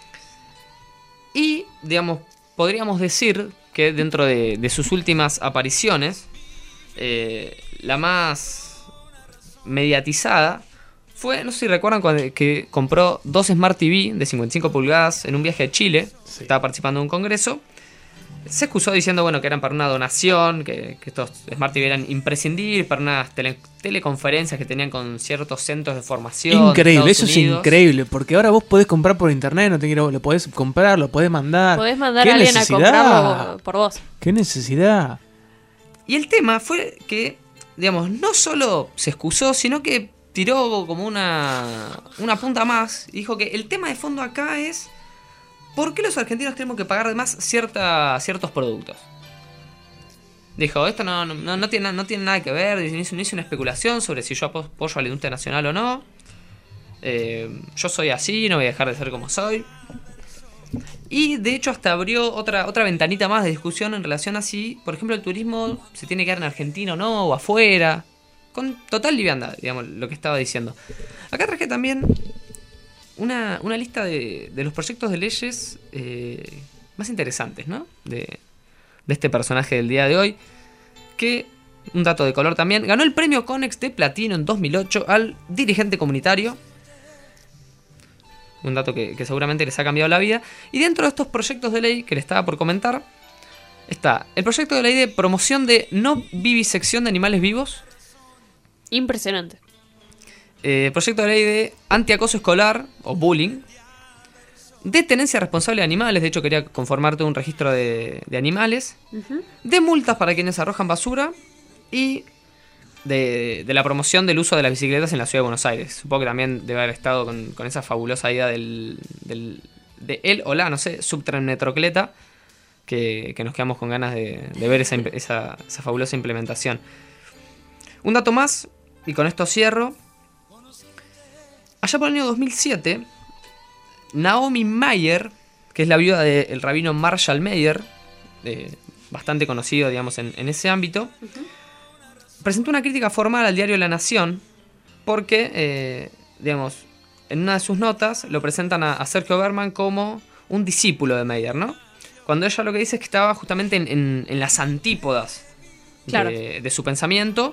Y, digamos, podríamos decir que dentro de, de sus últimas apariciones, eh, la más mediatizada fue, no sé si recuerdan, cuando, que compró dos Smart T V de cincuenta y cinco pulgadas en un viaje a Chile. Sí. Estaba participando en un congreso. se excusó diciendo bueno que eran para una donación, que, que estos Smart T V eran imprescindibles para unas tele, teleconferencias que tenían con ciertos centros de formación. Increíble, eso Unidos. Es increíble, porque ahora vos podés comprar por internet, no te quiero, lo podés comprar, lo podés mandar. Podés mandar ¿Qué a alguien necesidad? a comprarlo por vos. ¿Qué necesidad? Y el tema fue que, digamos, no solo se excusó, sino que tiró como una, una punta más y dijo que el tema de fondo acá es ¿por qué los argentinos tenemos que pagar de más cierta, ciertos productos? Dijo, esto no, no, no, tiene, no tiene nada que ver, no hizo, no hizo una especulación sobre si yo apoyo a la industria nacional o no. Eh, yo soy así, no voy a dejar de ser como soy. Y de hecho hasta abrió otra, otra ventanita más de discusión en relación a si, por ejemplo, el turismo se tiene que dar en Argentina o no, o afuera. Con total liviandad, digamos, lo que estaba diciendo. Acá traje también una, una lista de, de los proyectos de leyes eh, más interesantes, ¿no? De, de este personaje del día de hoy. Que, un dato de color también, ganó el premio Conex de Platino en dos mil ocho al dirigente comunitario. Un dato que, que seguramente les ha cambiado la vida. Y dentro de estos proyectos de ley que les estaba por comentar, está el proyecto de ley de promoción de no vivisección de animales vivos. Impresionante. Eh, proyecto de ley de antiacoso escolar o bullying. De tenencia responsable de animales. De hecho quería conformar todo un registro de, de animales. Uh-huh. De multas para quienes arrojan basura. Y de, de la promoción del uso de las bicicletas en la ciudad de Buenos Aires. Supongo que también debe haber estado con, con esa fabulosa idea del, del de él o la, no sé, subtrenmetrocleta, que, que nos quedamos con ganas de, de ver esa, esa, esa fabulosa implementación. Un dato más, y con esto cierro. Allá por el año dos mil siete, Naomi Meyer, que es la viuda del rabino Marshall Meyer, eh, bastante conocido, digamos, en, en ese ámbito, uh-huh. presentó una crítica formal al diario La Nación, porque, eh, digamos, en una de sus notas lo presentan a, a Sergio Berman como un discípulo de Meyer, ¿no? Cuando ella lo que dice es que estaba justamente en, en, en las antípodas claro. de, de su pensamiento,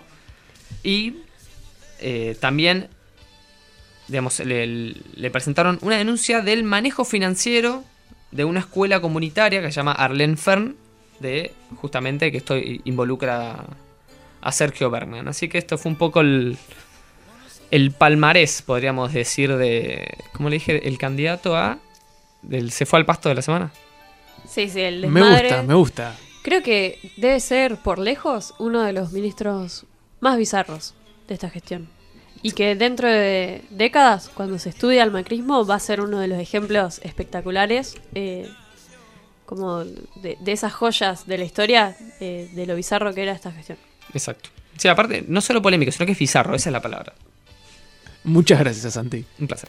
y eh, también, digamos, le, le presentaron una denuncia del manejo financiero de una escuela comunitaria que se llama Arlene Fern, de justamente que esto involucra a Sergio Berman. Así que esto fue un poco el, el palmarés, podríamos decir, de, ¿cómo le dije? El candidato a... Del, ¿se fue al pasto de la semana? Sí, sí, el desmadre. Me gusta, me gusta. Creo que debe ser, por lejos, uno de los ministros más bizarros de esta gestión. Y que dentro de décadas, cuando se estudia el macrismo, va a ser uno de los ejemplos espectaculares, eh, como de, de esas joyas de la historia, eh, de lo bizarro que era esta gestión. Exacto. Sí, aparte, no solo polémico, sino que es bizarro, esa es la palabra. Muchas gracias, Santi. Un placer.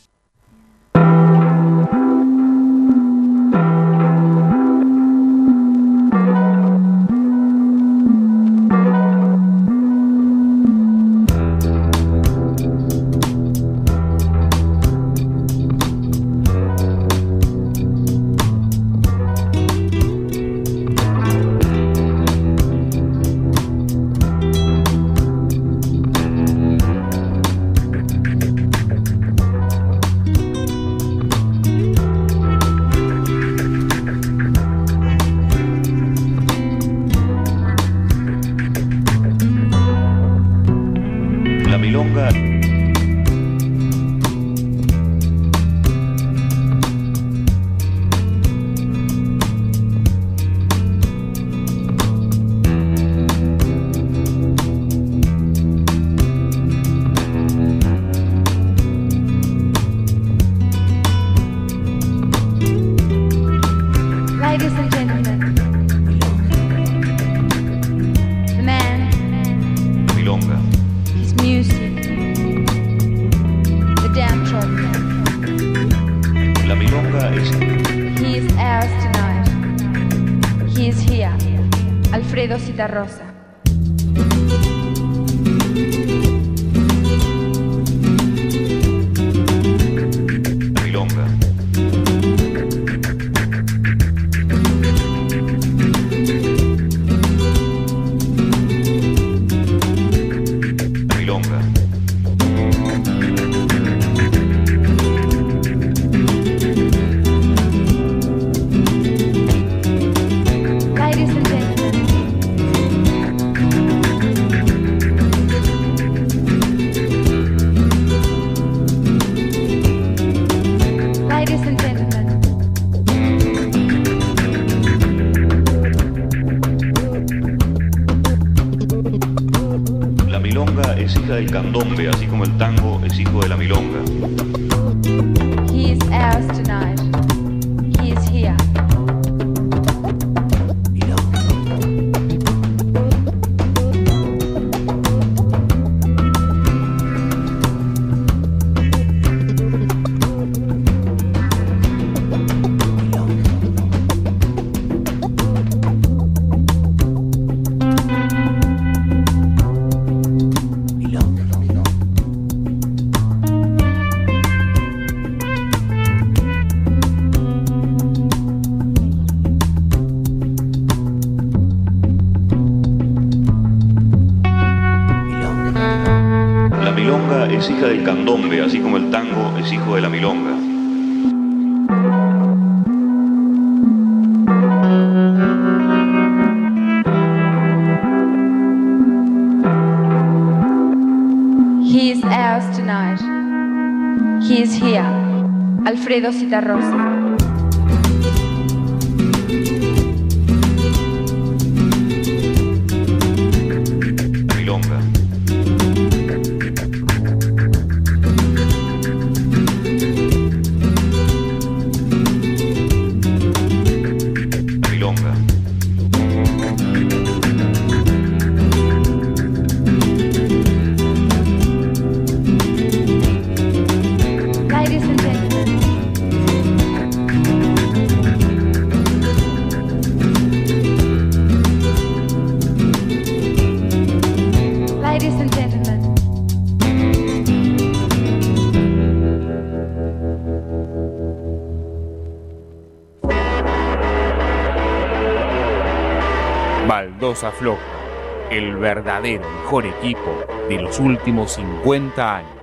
Rosa. Milonga. Milonga. del candombe, así como el tango es hijo de la milonga. He is ours tonight. He is here. Es hija del candombe, así como el tango es hijo de la milonga. He is ours tonight. He is here. Alfredo Citarrosa. Milonga. Baldosa Floja, el verdadero mejor equipo de los últimos cincuenta años.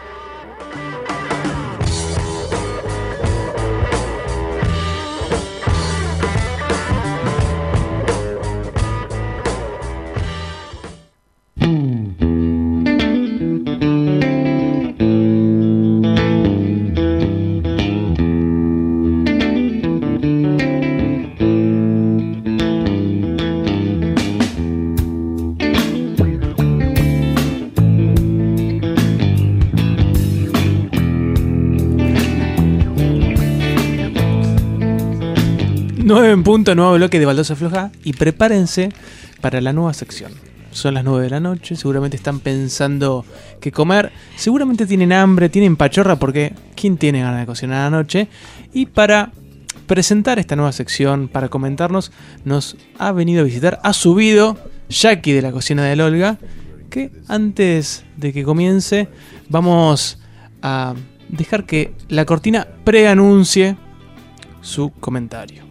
nueve en punto, nuevo bloque de Baldosa Floja. Y prepárense para la nueva sección. Son las nueve de la noche, seguramente están pensando qué comer. Seguramente tienen hambre, tienen pachorra, porque ¿quién tiene ganas de cocinar a la noche? Y para presentar esta nueva sección, para comentarnos, nos ha venido a visitar, ha subido Jackie de la cocina del Olga, que antes de que comience vamos a dejar que la cortina preanuncie su comentario.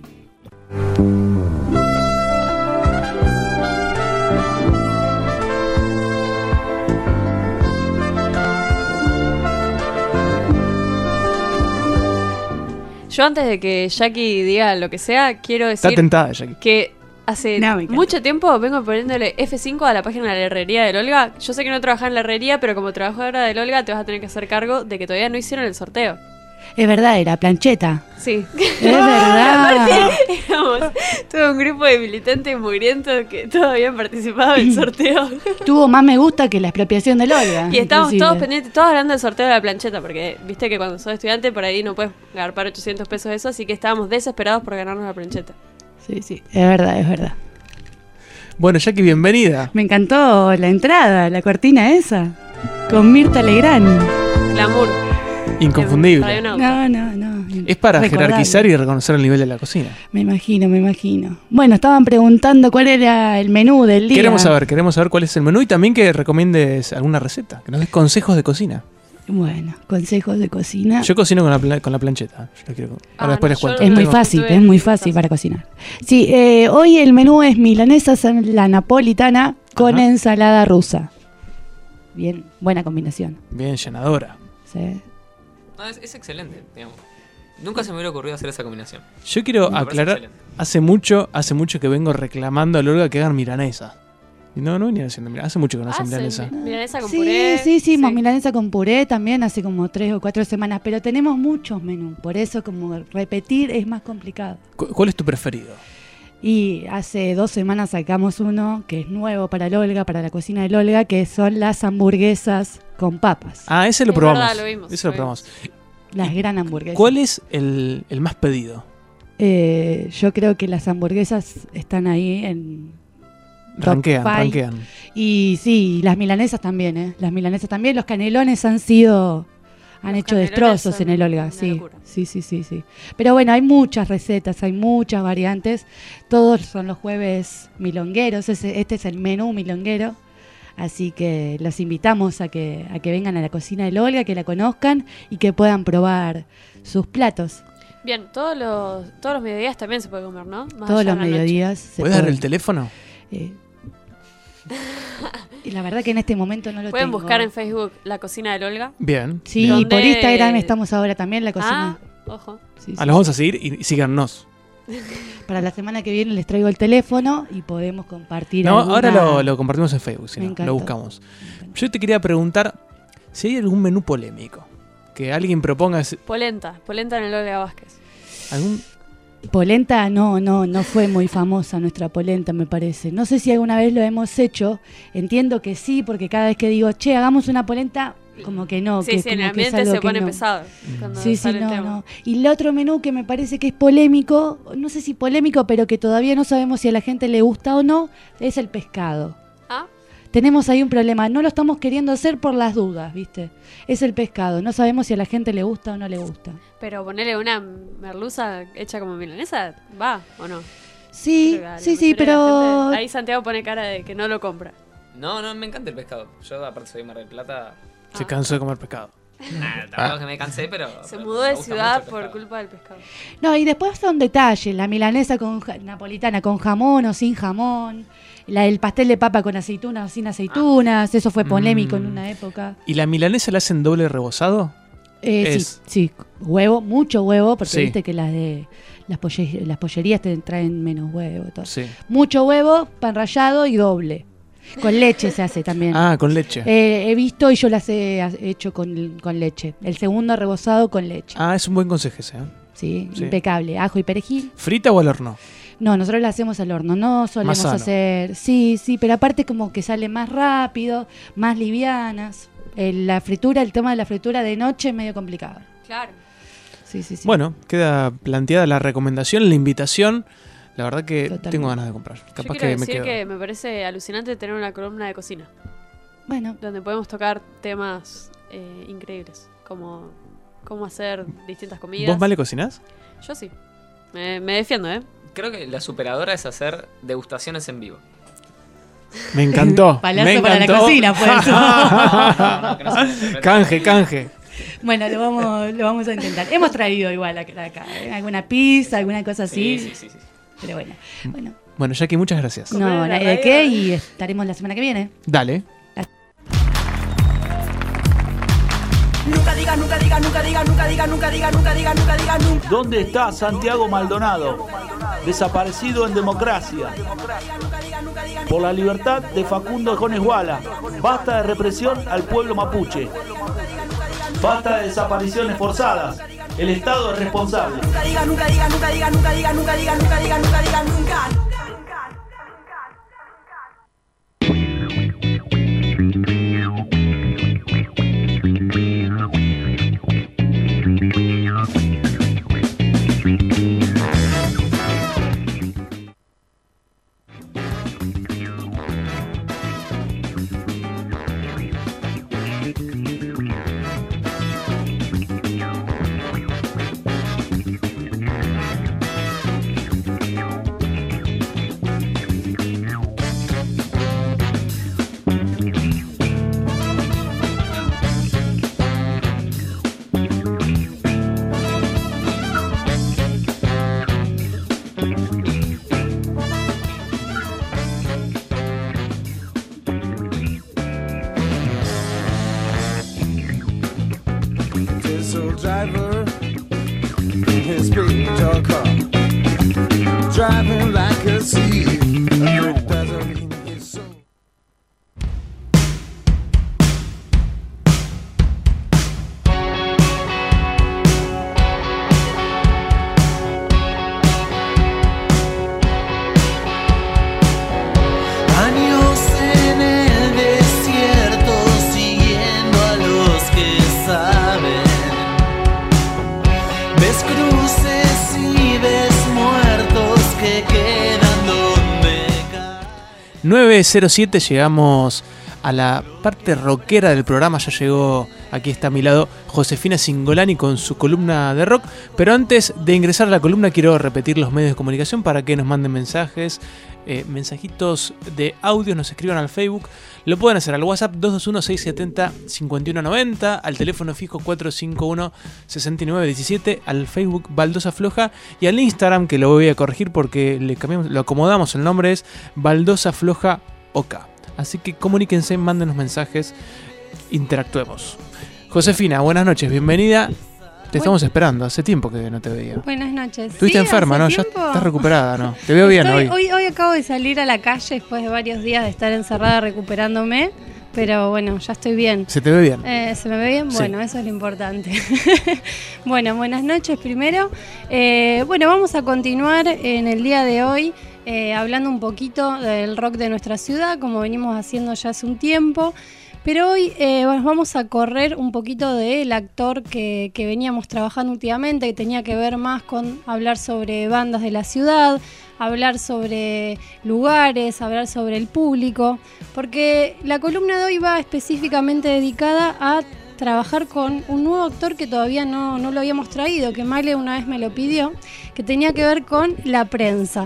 Yo antes de que Jackie diga lo que sea, quiero decir Está tentada, Jackie. que hace No, me mucho tiempo vengo poniéndole F cinco a la página de la herrería del Olga. Yo sé que no trabajás en la herrería, pero como trabajadora del Olga te vas a tener que hacer cargo de que todavía no hicieron el sorteo. Es verdad, era plancheta. Sí. Es verdad. Aparte, éramos todo un grupo de militantes mugrientos que todos habían participado del sorteo. Tuvo más me gusta que la expropiación del Olga. Y estábamos inclusive. todos pendientes, todos hablando del sorteo de la plancheta, porque viste que cuando sos estudiante por ahí no puedes agarpar ochocientos pesos de eso, así que estábamos desesperados por ganarnos la plancheta. Sí, sí, es verdad, es verdad. Bueno, Jackie, bienvenida. Me encantó la entrada, la cortina esa, con Mirta Legrand. Glamour. Inconfundible. No, no, no. Es para Recordable. jerarquizar y reconocer el nivel de la cocina. Me imagino, me imagino. Bueno, estaban preguntando cuál era el menú del día. Queremos saber, queremos saber cuál es el menú y también que recomiendes alguna receta, que nos des consejos de cocina. Bueno, consejos de cocina. Yo cocino con la, pla- con la plancheta. Yo la quiero- Ahora Ah, después no, les cuento. yo Es muy Tengo- fácil, es muy fácil para cocinar. Sí, eh, hoy el menú es milanesa a la napolitana con Ajá. ensalada rusa. Bien, buena combinación. Bien llenadora. Sí. No, es, es excelente, digamos. Nunca se me hubiera ocurrido hacer esa combinación. Yo quiero Me parece aclarar, excelente. hace mucho, hace mucho que vengo reclamando a Olga que hagan milanesa. Y no, no venían haciendo milanesa. Hace mucho que no hacen milanesa. Hacen milanesa con Sí, puré. sí, sí, hicimos milanesa con puré también hace como tres o cuatro semanas, pero tenemos muchos menús, por eso como repetir es más complicado. Cu- ¿Cuál es tu preferido? Y hace dos semanas sacamos uno que es nuevo para el Olga, para la cocina del Olga, que son las hamburguesas con papas. Ah, ese lo Es probamos. verdad, lo vimos, ese lo lo probamos. Las gran hamburguesas. ¿Cuál es el, el más pedido? Eh, yo creo que las hamburguesas están ahí en... top Ranquean, five. ranquean. Y sí, las milanesas también, ¿eh? Las milanesas también. Los canelones han sido... Han Los hecho canelones destrozos son en el Olga, una sí, locura. sí, sí, sí, sí. Pero bueno, hay muchas recetas, hay muchas variantes. Todos son los jueves milongueros. Ese, este es el menú milonguero. Así que los invitamos a que, a que vengan a la cocina del Olga, que la conozcan y que puedan probar sus platos. Bien, todos los, todos los mediodías también se puede comer, ¿no? Más Todos allá los de la noche. mediodías. se ¿Puedes dar puede. el teléfono? Eh, y la verdad que en este momento no lo Pueden tengo. buscar en Facebook La Cocina del Olga. Bien. Sí, bien. y por ¿Dónde- Instagram estamos ahora también, la cocina. Ah, ojo. Sí, Ah, sí, los vamos sí. a seguir y, y síganos. Para la semana que viene les traigo el teléfono y podemos compartir. No, alguna- ahora lo, lo compartimos en Facebook, si Me no, encantó. lo buscamos. Yo te quería preguntar si hay algún menú polémico que alguien proponga. ese- Polenta, polenta en el Olga Vázquez. algún Polenta no, no, no fue muy famosa nuestra polenta, me parece. No sé si alguna vez lo hemos hecho. Entiendo que sí, porque cada vez que digo, che, hagamos una polenta, como que no. Sí, que sí, en como el que es ambiente algo se que pone no. pesado. cuando Sí, sí, sale el no, tema. no. Y el otro menú que me parece que es polémico, no sé si polémico, pero que todavía no sabemos si a la gente le gusta o no, es el pescado. Ah, Tenemos ahí un problema, no lo estamos queriendo hacer por las dudas, ¿viste? Es el pescado, no sabemos si a la gente le gusta o no le gusta. pero ponerle una merluza hecha como milanesa, ¿va o no? Sí, Creo que a la sí, sí, mayoría de la pero... gente- Ahí Santiago pone cara de que no lo compra. No, no, me encanta el pescado. Yo, aparte, soy de Mar del Plata. se cansó de comer pescado. Nada, tampoco es que me cansé, pero. Se pero mudó me de gusta ciudad mucho el por pescado. culpa del pescado. No, y después son detalles, la milanesa con ja- napolitana con jamón o sin jamón, la el pastel de papa con aceitunas o sin aceitunas, eso fue polémico en Mm. una época. ¿Y la milanesa la hacen doble rebozado? Eh, Es- sí, sí, huevo, mucho huevo, porque Sí. viste que las de las, polle- las pollerías te traen menos huevo. Todo. Sí. Mucho huevo, pan rallado y doble. Con leche se hace también. Ah, con leche. Eh, he visto y yo las he ha- hecho con, con leche. El segundo rebozado con leche. Ah, es un buen consejo ese, ¿eh? Sí, Sí. impecable. Ajo y perejil. ¿Frita o al horno? No, nosotros la hacemos al horno. No solemos sano. hacer. Sí, sí, pero aparte como que sale más rápido, más livianas. El- la fritura, el tema de la fritura de noche es medio complicado. Claro. Sí, sí, sí. Bueno, queda planteada la recomendación, la invitación. La verdad que Totalmente. tengo ganas de comprar. Yo Capaz quiero que me decir quedo. que me parece alucinante tener una columna de cocina. Bueno. Donde podemos tocar temas eh, increíbles. Como cómo hacer distintas comidas. ¿Vos, Vale, cocinás? Yo sí. Me, me defiendo, ¿eh? Creo que la superadora es hacer degustaciones en vivo. Me encantó. Palazo me para la encantó. cocina, pues. No, no, que no se malinterprete. Canje, canje. Bueno, lo vamos, lo vamos a intentar. Hemos traído igual acá, acá, ¿eh? Alguna pizza, alguna cosa así. Sí, sí, sí, sí. Pero bueno, bueno. Bueno, Jackie, muchas gracias. No, no hay de qué y estaremos la semana que viene. Dale. Nunca diga, nunca diga, nunca diga, nunca diga, nunca diga, nunca diga, nunca diga, nunca. ¿Dónde está Santiago Maldonado? Desaparecido en democracia. Por la libertad de Facundo Jones Guala. Basta de represión al pueblo mapuche. Basta de desapariciones forzadas. El Estado es responsable. Nunca diga, nunca diga, nunca diga, nunca diga, nunca diga, nunca diga, nunca diga, nunca. Diesel driver in his big dog car, driving like a thief. It doesn't mean he's so. nueve cero siete, llegamos a la parte rockera del programa. Ya llegó, aquí está a mi lado, Josefina Cingolani con su columna de rock. Pero antes de ingresar a la columna, quiero repetir los medios de comunicación para que nos manden mensajes, eh, mensajitos de audio, nos escriban al Facebook. Lo pueden hacer al WhatsApp dos dos uno, seis siete cero, cinco uno nueve cero, al teléfono fijo cuatro cinco uno, seis nueve uno siete, al Facebook Baldosa Floja y al Instagram, que lo voy a corregir porque le cambiamos, lo acomodamos, el nombre es Baldosa Floja OK. Así que comuníquense, mándenos mensajes, interactuemos. Josefina, buenas noches, bienvenida. Te estamos esperando, hace tiempo que no te veía. Buenas noches. Estuviste ¿Sí? enferma, ¿no? ¿Hace tiempo? Ya estás recuperada, ¿no? Te veo bien Estoy, hoy. hoy. Hoy acabo de salir a la calle después de varios días de estar encerrada recuperándome, pero bueno, ya estoy bien. ¿Se te ve bien? Eh, ¿Se me ve bien? Sí. Bueno, eso es lo importante. Bueno, buenas noches primero. Eh, bueno, vamos a continuar en el día de hoy eh, hablando un poquito del rock de nuestra ciudad, como venimos haciendo ya hace un tiempo. Pero hoy eh, bueno, vamos a correr un poquito del actor que, que veníamos trabajando últimamente, que tenía que ver más con hablar sobre bandas de la ciudad, hablar sobre lugares, hablar sobre el público, porque la columna de hoy va específicamente dedicada a trabajar con un nuevo actor que todavía no, no lo habíamos traído, que Male una vez me lo pidió, que tenía que ver con la prensa.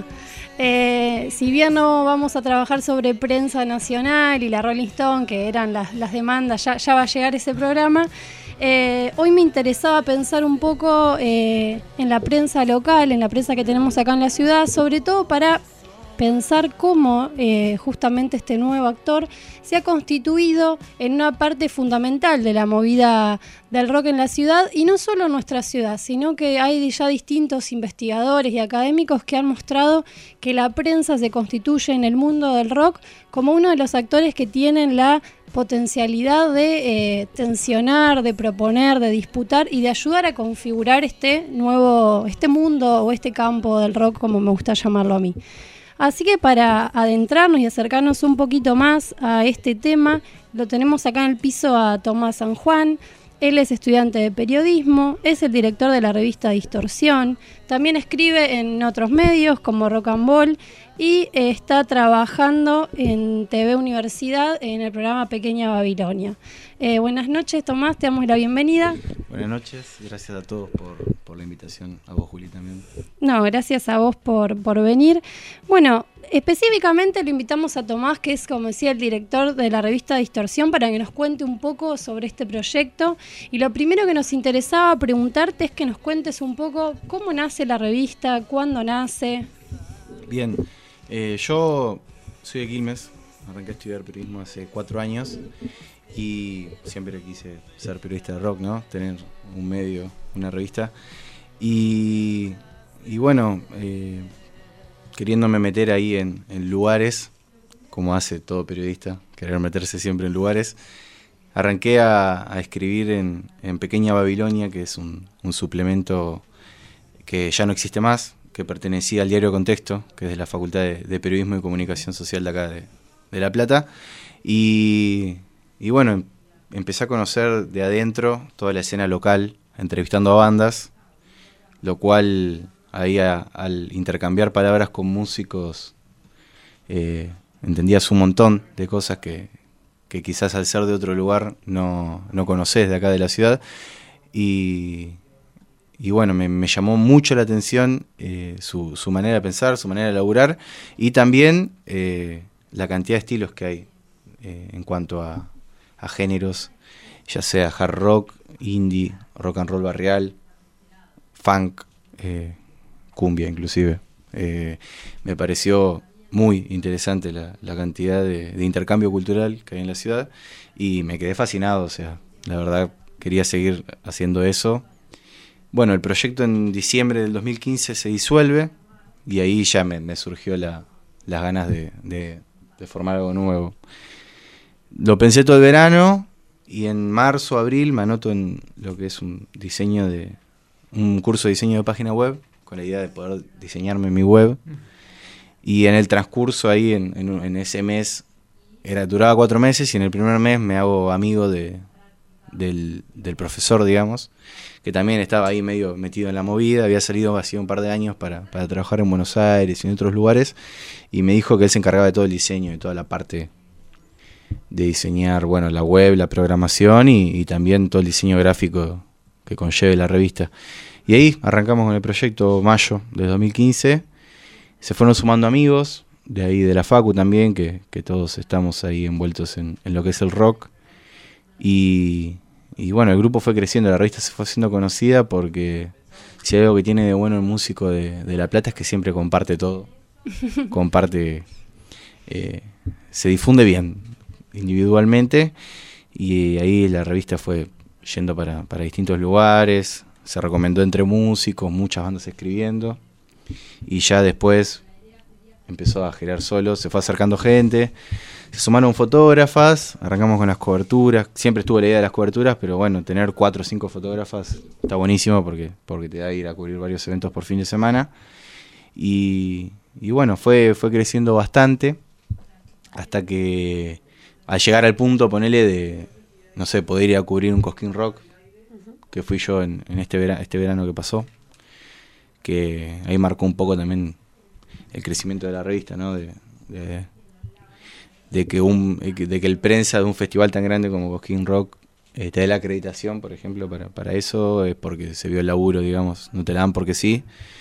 Eh, si bien no vamos a trabajar sobre prensa nacional y la Rolling Stone, que eran las, las demandas, ya, ya va a llegar ese programa, eh, hoy me interesaba pensar un poco eh, en la prensa local, en la prensa que tenemos acá en la ciudad, sobre todo para pensar cómo eh, justamente este nuevo actor se ha constituido en una parte fundamental de la movida del rock en la ciudad, y no solo en nuestra ciudad, sino que hay ya distintos investigadores y académicos que han mostrado que la prensa se constituye en el mundo del rock como uno de los actores que tienen la potencialidad de eh, tensionar, de proponer, de disputar y de ayudar a configurar este nuevo, este mundo o este campo del rock, como me gusta llamarlo a mí. Así que para adentrarnos y acercarnos un poquito más a este tema, lo tenemos acá en el piso a Tomás San Juan. Él es estudiante de periodismo, es el director de la revista Distorsión, también escribe en otros medios como Rock and Roll y eh, está trabajando en T V Universidad en el programa Pequeña Babilonia. Eh, buenas noches, Tomás, te damos la bienvenida. Buenas noches, gracias a todos por, por la invitación, a vos, Juli, también. No, gracias a vos por, por venir. Bueno, específicamente lo invitamos a Tomás, que es, como decía, el director de la revista Distorsión, para que nos cuente un poco sobre este proyecto. Y lo primero que nos interesaba preguntarte es que nos cuentes un poco cómo nace la revista, cuándo nace. Bien, eh, yo soy de Quilmes, arranqué a estudiar periodismo hace cuatro años y siempre quise ser periodista de rock, ¿no? Tener un medio, una revista. Y, y bueno, eh, queriéndome meter ahí en, en lugares, como hace todo periodista, querer meterse siempre en lugares, arranqué a, a escribir en, en Pequeña Babilonia, que es un, un suplemento que ya no existe más, que pertenecía al diario Contexto, que es de la Facultad de, de Periodismo y Comunicación Social de acá de, de La Plata. Y, y bueno, empecé a conocer de adentro toda la escena local, entrevistando a bandas, lo cual ahí a, al intercambiar palabras con músicos eh, entendías un montón de cosas que, que quizás al ser de otro lugar no, no conocés de acá de la ciudad. Y, y bueno, me, me llamó mucho la atención eh, su, su manera de pensar, su manera de laburar, y también eh, la cantidad de estilos que hay eh, en cuanto a, a géneros, ya sea hard rock, indie, rock and roll barrial, funk, eh, cumbia inclusive. Eh, me pareció muy interesante la, la cantidad de, de intercambio cultural que hay en la ciudad y me quedé fascinado, o sea, la verdad quería seguir haciendo eso. Bueno, el proyecto en diciembre del dos mil quince se disuelve y ahí ya me, me surgió la, las ganas de, de, de formar algo nuevo. Lo pensé todo el verano y en marzo, abril me anoto en lo que es un diseño de un curso de diseño de página web, con la idea de poder diseñarme mi web. Y en el transcurso ahí, en, en, en ese mes, era duraba cuatro meses y en el primer mes me hago amigo de, del, del profesor, digamos, que también estaba ahí medio metido en la movida, había salido hacía un par de años para, para trabajar en Buenos Aires y en otros lugares, y me dijo que él se encargaba de todo el diseño y toda la parte de diseñar, bueno, la web, la programación y, y también todo el diseño gráfico que conlleve la revista. Y ahí arrancamos con el proyecto mayo de dos mil quince, se fueron sumando amigos, de ahí de la Facu también, que, que todos estamos ahí envueltos en, en lo que es el rock. Y, y bueno, el grupo fue creciendo, la revista se fue haciendo conocida porque si hay algo que tiene de bueno el músico de, de La Plata es que siempre comparte todo. Comparte, eh, se difunde bien individualmente y ahí la revista fue yendo para, para distintos lugares, se recomendó entre músicos, muchas bandas escribiendo y ya después empezó a girar solo, se fue acercando gente, se sumaron fotógrafas, arrancamos con las coberturas, siempre estuvo la idea de las coberturas, pero bueno, tener cuatro o cinco fotógrafas está buenísimo porque, porque te da ir a cubrir varios eventos por fin de semana y, y bueno, fue, fue creciendo bastante hasta que al llegar al punto, ponele de, no sé, poder ir a cubrir un Cosquín Rock, que fui yo en, en este, vera, este verano que pasó, que ahí marcó un poco también el crecimiento de la revista, ¿no? De, de, de, que un, de que el prensa de un festival tan grande como Cosquín Rock eh, te dé la acreditación, por ejemplo, para, para eso, es porque se vio el laburo, digamos, no te la dan porque sí.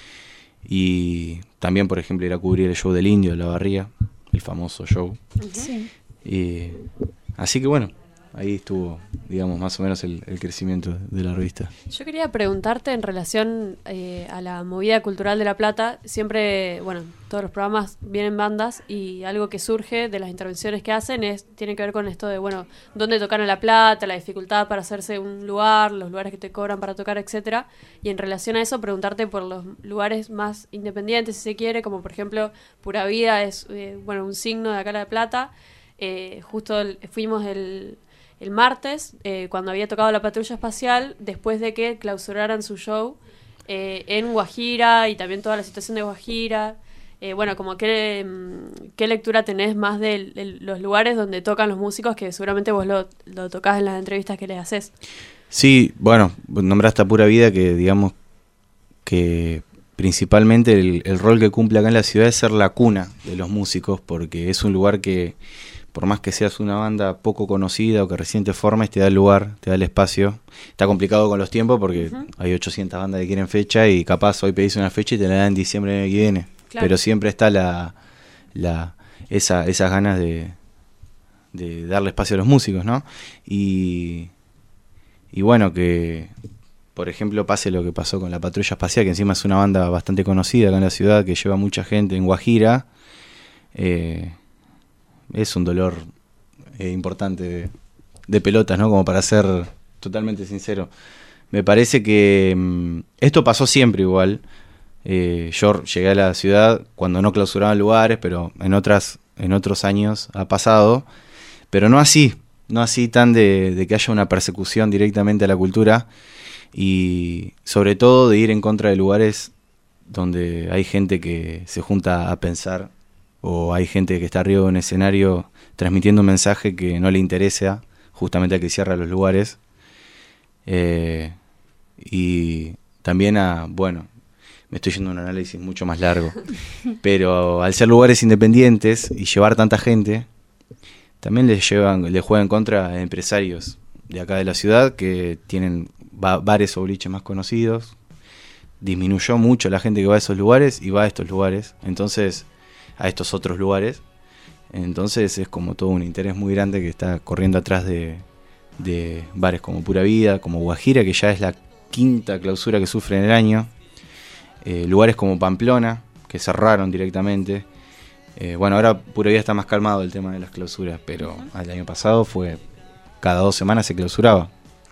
Y también, por ejemplo, ir a cubrir el show del Indio de La Barría, el famoso show. Sí. Y, así que bueno, ahí estuvo, digamos, más o menos el, el crecimiento de la revista. Yo quería preguntarte en relación eh, a la movida cultural de La Plata. Siempre, bueno, todos los programas vienen bandas y algo que surge de las intervenciones que hacen es tiene que ver con esto de, bueno, dónde tocar en La Plata, la dificultad para hacerse un lugar, los lugares que te cobran para tocar, etcétera. Y en relación a eso, preguntarte por los lugares más independientes, si se quiere, como por ejemplo Pura Vida es, eh, bueno, un signo de acá de La Plata. Eh, justo el, fuimos el... el martes, eh, cuando había tocado La Patrulla Espacial, después de que clausuraran su show eh, en Guajira y también toda la situación de Guajira. Eh, bueno, como qué, qué lectura tenés más de, de los lugares donde tocan los músicos, que seguramente vos lo, lo tocás en las entrevistas que les haces. Sí, bueno, nombraste a Pura Vida, que digamos que principalmente el, el rol que cumple acá en la ciudad es ser la cuna de los músicos, porque es un lugar que por más que seas una banda poco conocida o que recién te formes, te da el lugar, te da el espacio. Está complicado con los tiempos porque uh-huh. hay ochocientas bandas que quieren fecha y capaz hoy pedís una fecha y te la dan en diciembre del año que viene. Claro. Pero siempre está la, la esa, esas ganas de, de darle espacio a los músicos, ¿no? Y, y bueno, que por ejemplo pase lo que pasó con La Patrulla Espacial, que encima es una banda bastante conocida acá en la ciudad, que lleva mucha gente en Guajira. Eh, es un dolor eh, importante de, de pelotas, ¿no? Como para ser totalmente sincero. Me parece que mmm, esto pasó siempre igual. Eh, yo llegué a la ciudad cuando no clausuraban lugares, pero en otras en otros años ha pasado. Pero no así, no así tan de, de que haya una persecución directamente a la cultura. Y sobre todo de ir en contra de lugares donde hay gente que se junta a pensar, o hay gente que está arriba de un escenario transmitiendo un mensaje que no le interesa justamente al que cierra los lugares. Eh, y también a, bueno, me estoy yendo a un análisis mucho más largo, pero al ser lugares independientes y llevar tanta gente, también le llevan, le juegan contra a empresarios de acá de la ciudad que tienen ba- bares o boliches más conocidos. Disminuyó mucho la gente que va a esos lugares y va a estos lugares, entonces a estos otros lugares. Entonces es como todo un interés muy grande que está corriendo atrás de, de bares como Pura Vida, como Guajira, que ya es la quinta clausura que sufre en el año. Eh, lugares como Pamplona, que cerraron directamente. Eh, bueno, ahora Pura Vida está más calmado el tema de las clausuras, pero el año pasado fue cada dos semanas se clausuraba.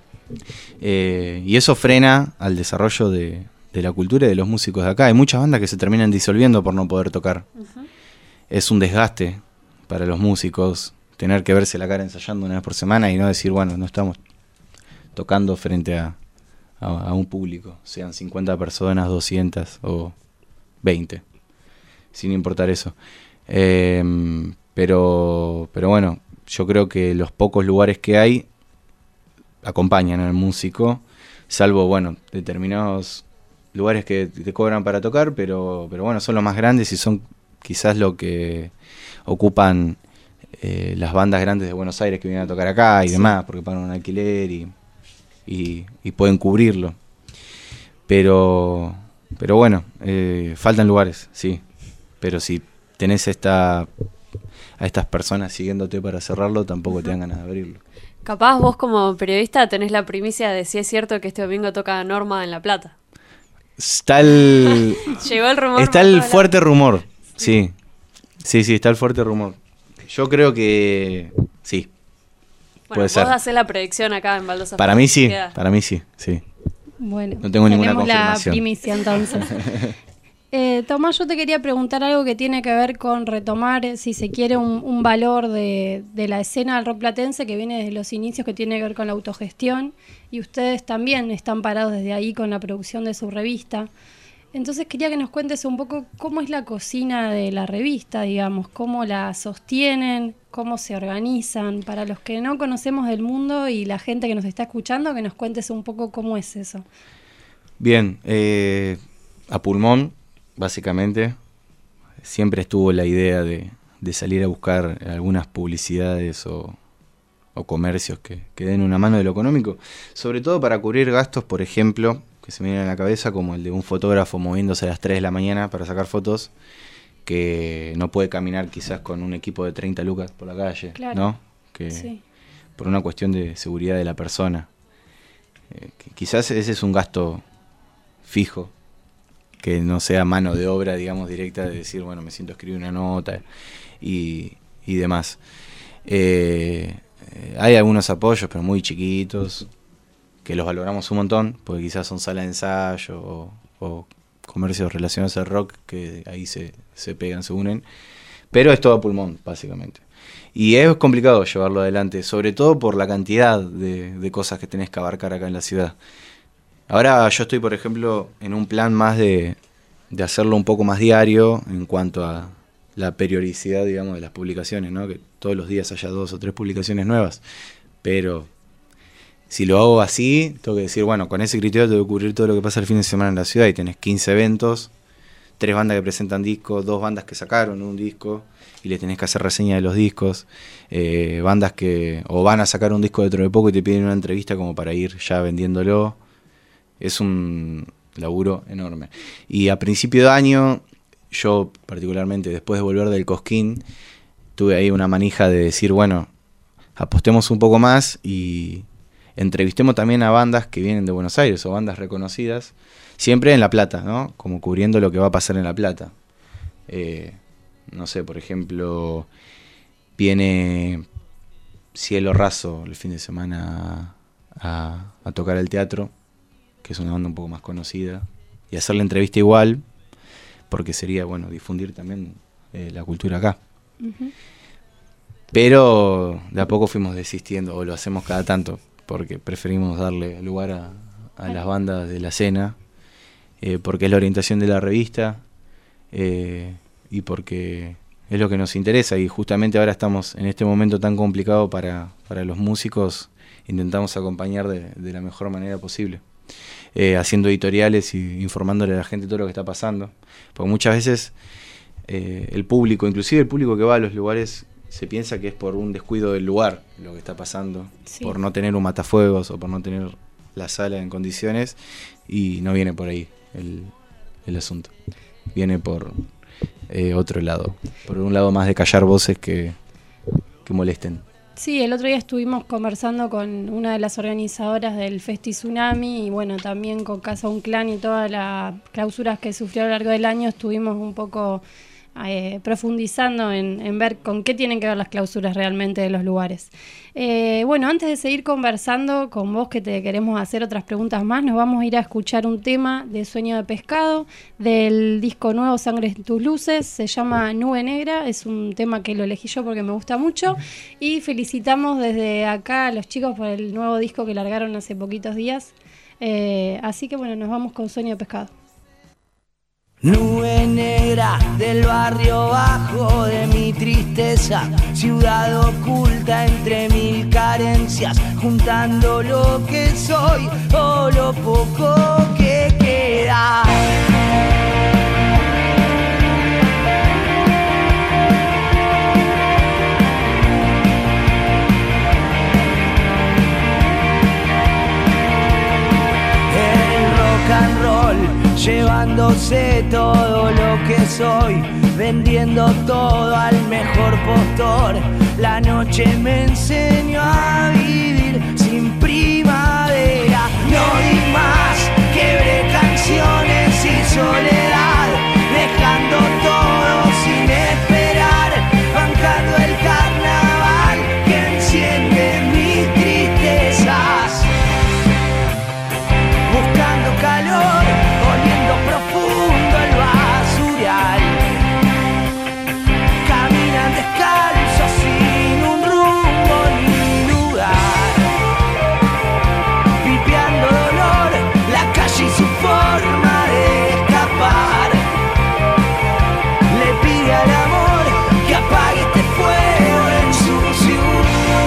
Eh, y eso frena al desarrollo de, de la cultura y de los músicos de acá. Hay muchas bandas que se terminan disolviendo por no poder tocar. Uh-huh. Es un desgaste para los músicos tener que verse la cara ensayando una vez por semana y no decir, bueno, no estamos tocando frente a, a, a un público, sean cincuenta personas, doscientas o veinte, sin importar eso. Eh, pero, pero bueno, yo creo que los pocos lugares que hay acompañan al músico, salvo, bueno, determinados lugares que te cobran para tocar, pero, pero bueno, son los más grandes y son quizás lo que ocupan eh, las bandas grandes de Buenos Aires que vienen a tocar acá y sí. demás, porque pagan un alquiler y, y, y pueden cubrirlo. Pero, pero bueno, eh, faltan lugares, sí. Pero si tenés esta, a estas personas siguiéndote para cerrarlo, tampoco te dan ganas de abrirlo. Capaz vos como periodista tenés la primicia de si es cierto que este domingo toca Norma en La Plata. Está el... Llegó el rumor. Está el fuerte rumor, sí. Sí, sí, está el fuerte rumor. Yo creo que sí. Bueno, puede vos ser. hacés la predicción acá en Baldosa. Para mí sí, Queda. para mí sí, sí. Bueno, no tengo ninguna tenemos confirmación. La primicia entonces. eh, Tomás, yo te quería preguntar algo que tiene que ver con retomar, si se quiere, un, un valor de, de la escena del rock platense que viene desde los inicios, que tiene que ver con la autogestión, y ustedes también están parados desde ahí con la producción de su revista. Entonces quería que nos cuentes un poco cómo es la cocina de la revista, digamos, cómo la sostienen, cómo se organizan, para los que no conocemos del mundo y la gente que nos está escuchando, que nos cuentes un poco cómo es eso. Bien, eh, a pulmón, básicamente, siempre estuvo la idea de, de salir a buscar algunas publicidades o, o comercios que, que den una mano de lo económico, sobre todo para cubrir gastos, por ejemplo, que se me vienen a la cabeza, como el de un fotógrafo moviéndose a las tres de la mañana para sacar fotos, que no puede caminar quizás con un equipo de treinta lucas por la calle, claro. ¿no? Que sí. Por una cuestión de seguridad de la persona. Eh, que quizás ese es un gasto fijo, que no sea mano de obra, digamos, directa de decir, bueno, me siento a escribir una nota y, y demás. Eh, eh, hay algunos apoyos, pero muy chiquitos, que los valoramos un montón, porque quizás son salas de ensayo o, o comercios relacionados al rock, que ahí se, se pegan, se unen, pero es todo a pulmón, básicamente. Y es complicado llevarlo adelante, sobre todo por la cantidad de, de cosas que tenés que abarcar acá en la ciudad. Ahora yo estoy, por ejemplo, en un plan más de, de hacerlo un poco más diario en cuanto a la periodicidad, digamos, de las publicaciones, ¿no? Que todos los días haya dos o tres publicaciones nuevas, pero... Si lo hago así, tengo que decir, bueno, con ese criterio tengo que cubrir todo lo que pasa el fin de semana en la ciudad y tenés quince eventos, tres bandas que presentan discos, dos bandas que sacaron un disco y le tenés que hacer reseña de los discos, eh, bandas que o van a sacar un disco dentro de poco y te piden una entrevista como para ir ya vendiéndolo. Es un laburo enorme. Y a principio de año, yo particularmente después de volver del Cosquín, tuve ahí una manija de decir, bueno, apostemos un poco más y... entrevistemos también a bandas que vienen de Buenos Aires o bandas reconocidas, siempre en La Plata, ¿no? Como cubriendo lo que va a pasar en La Plata. Eh, no sé, por ejemplo, viene Cielo Raso el fin de semana a, a tocar al teatro, que es una banda un poco más conocida, y hacer la entrevista igual, porque sería, bueno, difundir también eh, la cultura acá. Uh-huh. Pero de a poco fuimos desistiendo, o lo hacemos cada tanto, porque preferimos darle lugar a, a las bandas de la escena, eh, porque es la orientación de la revista eh, y porque es lo que nos interesa, y justamente ahora estamos en este momento tan complicado para, para los músicos, intentamos acompañar de, de la mejor manera posible, eh, haciendo editoriales y informándole a la gente todo lo que está pasando, porque muchas veces eh, el público, inclusive el público que va a los lugares, se piensa que es por un descuido del lugar lo que está pasando, sí. por no tener un matafuegos o por no tener la sala en condiciones, y no viene por ahí el, el asunto. Viene por eh, otro lado, por un lado más de callar voces que, que molesten. Sí, el otro día estuvimos conversando con una de las organizadoras del Festi Tsunami y bueno, también con Casa Un Clan y todas las clausuras que sufrió a lo largo del año, estuvimos un poco... Eh, profundizando en, en ver con qué tienen que ver las clausuras realmente de los lugares. Eh, bueno, antes de seguir conversando con vos, que te queremos hacer otras preguntas más, nos vamos a ir a escuchar un tema de Sueño de Pescado, del disco nuevo Sangre en tus luces, se llama Nube Negra, es un tema que lo elegí yo porque me gusta mucho, y felicitamos desde acá a los chicos por el nuevo disco que largaron hace poquitos días, eh, así que bueno, nos vamos con Sueño de Pescado. Nube negra del barrio bajo de mi tristeza, ciudad oculta entre mil carencias, juntando lo que soy o lo poco que queda. Llevándose todo lo que soy, vendiendo todo al mejor postor. La noche me enseñó a vivir sin primavera. No di más, quebré canciones y soledad, dejando todo sin esperar, bancando el carnaval que enciende mis tristezas, buscando calor, oliendo profundo el basural. Caminan descalzos sin un rumbo ni lugar, pipeando dolor, la calle y su forma de escapar. Le pide al amor que apague este fuego en su ciudad.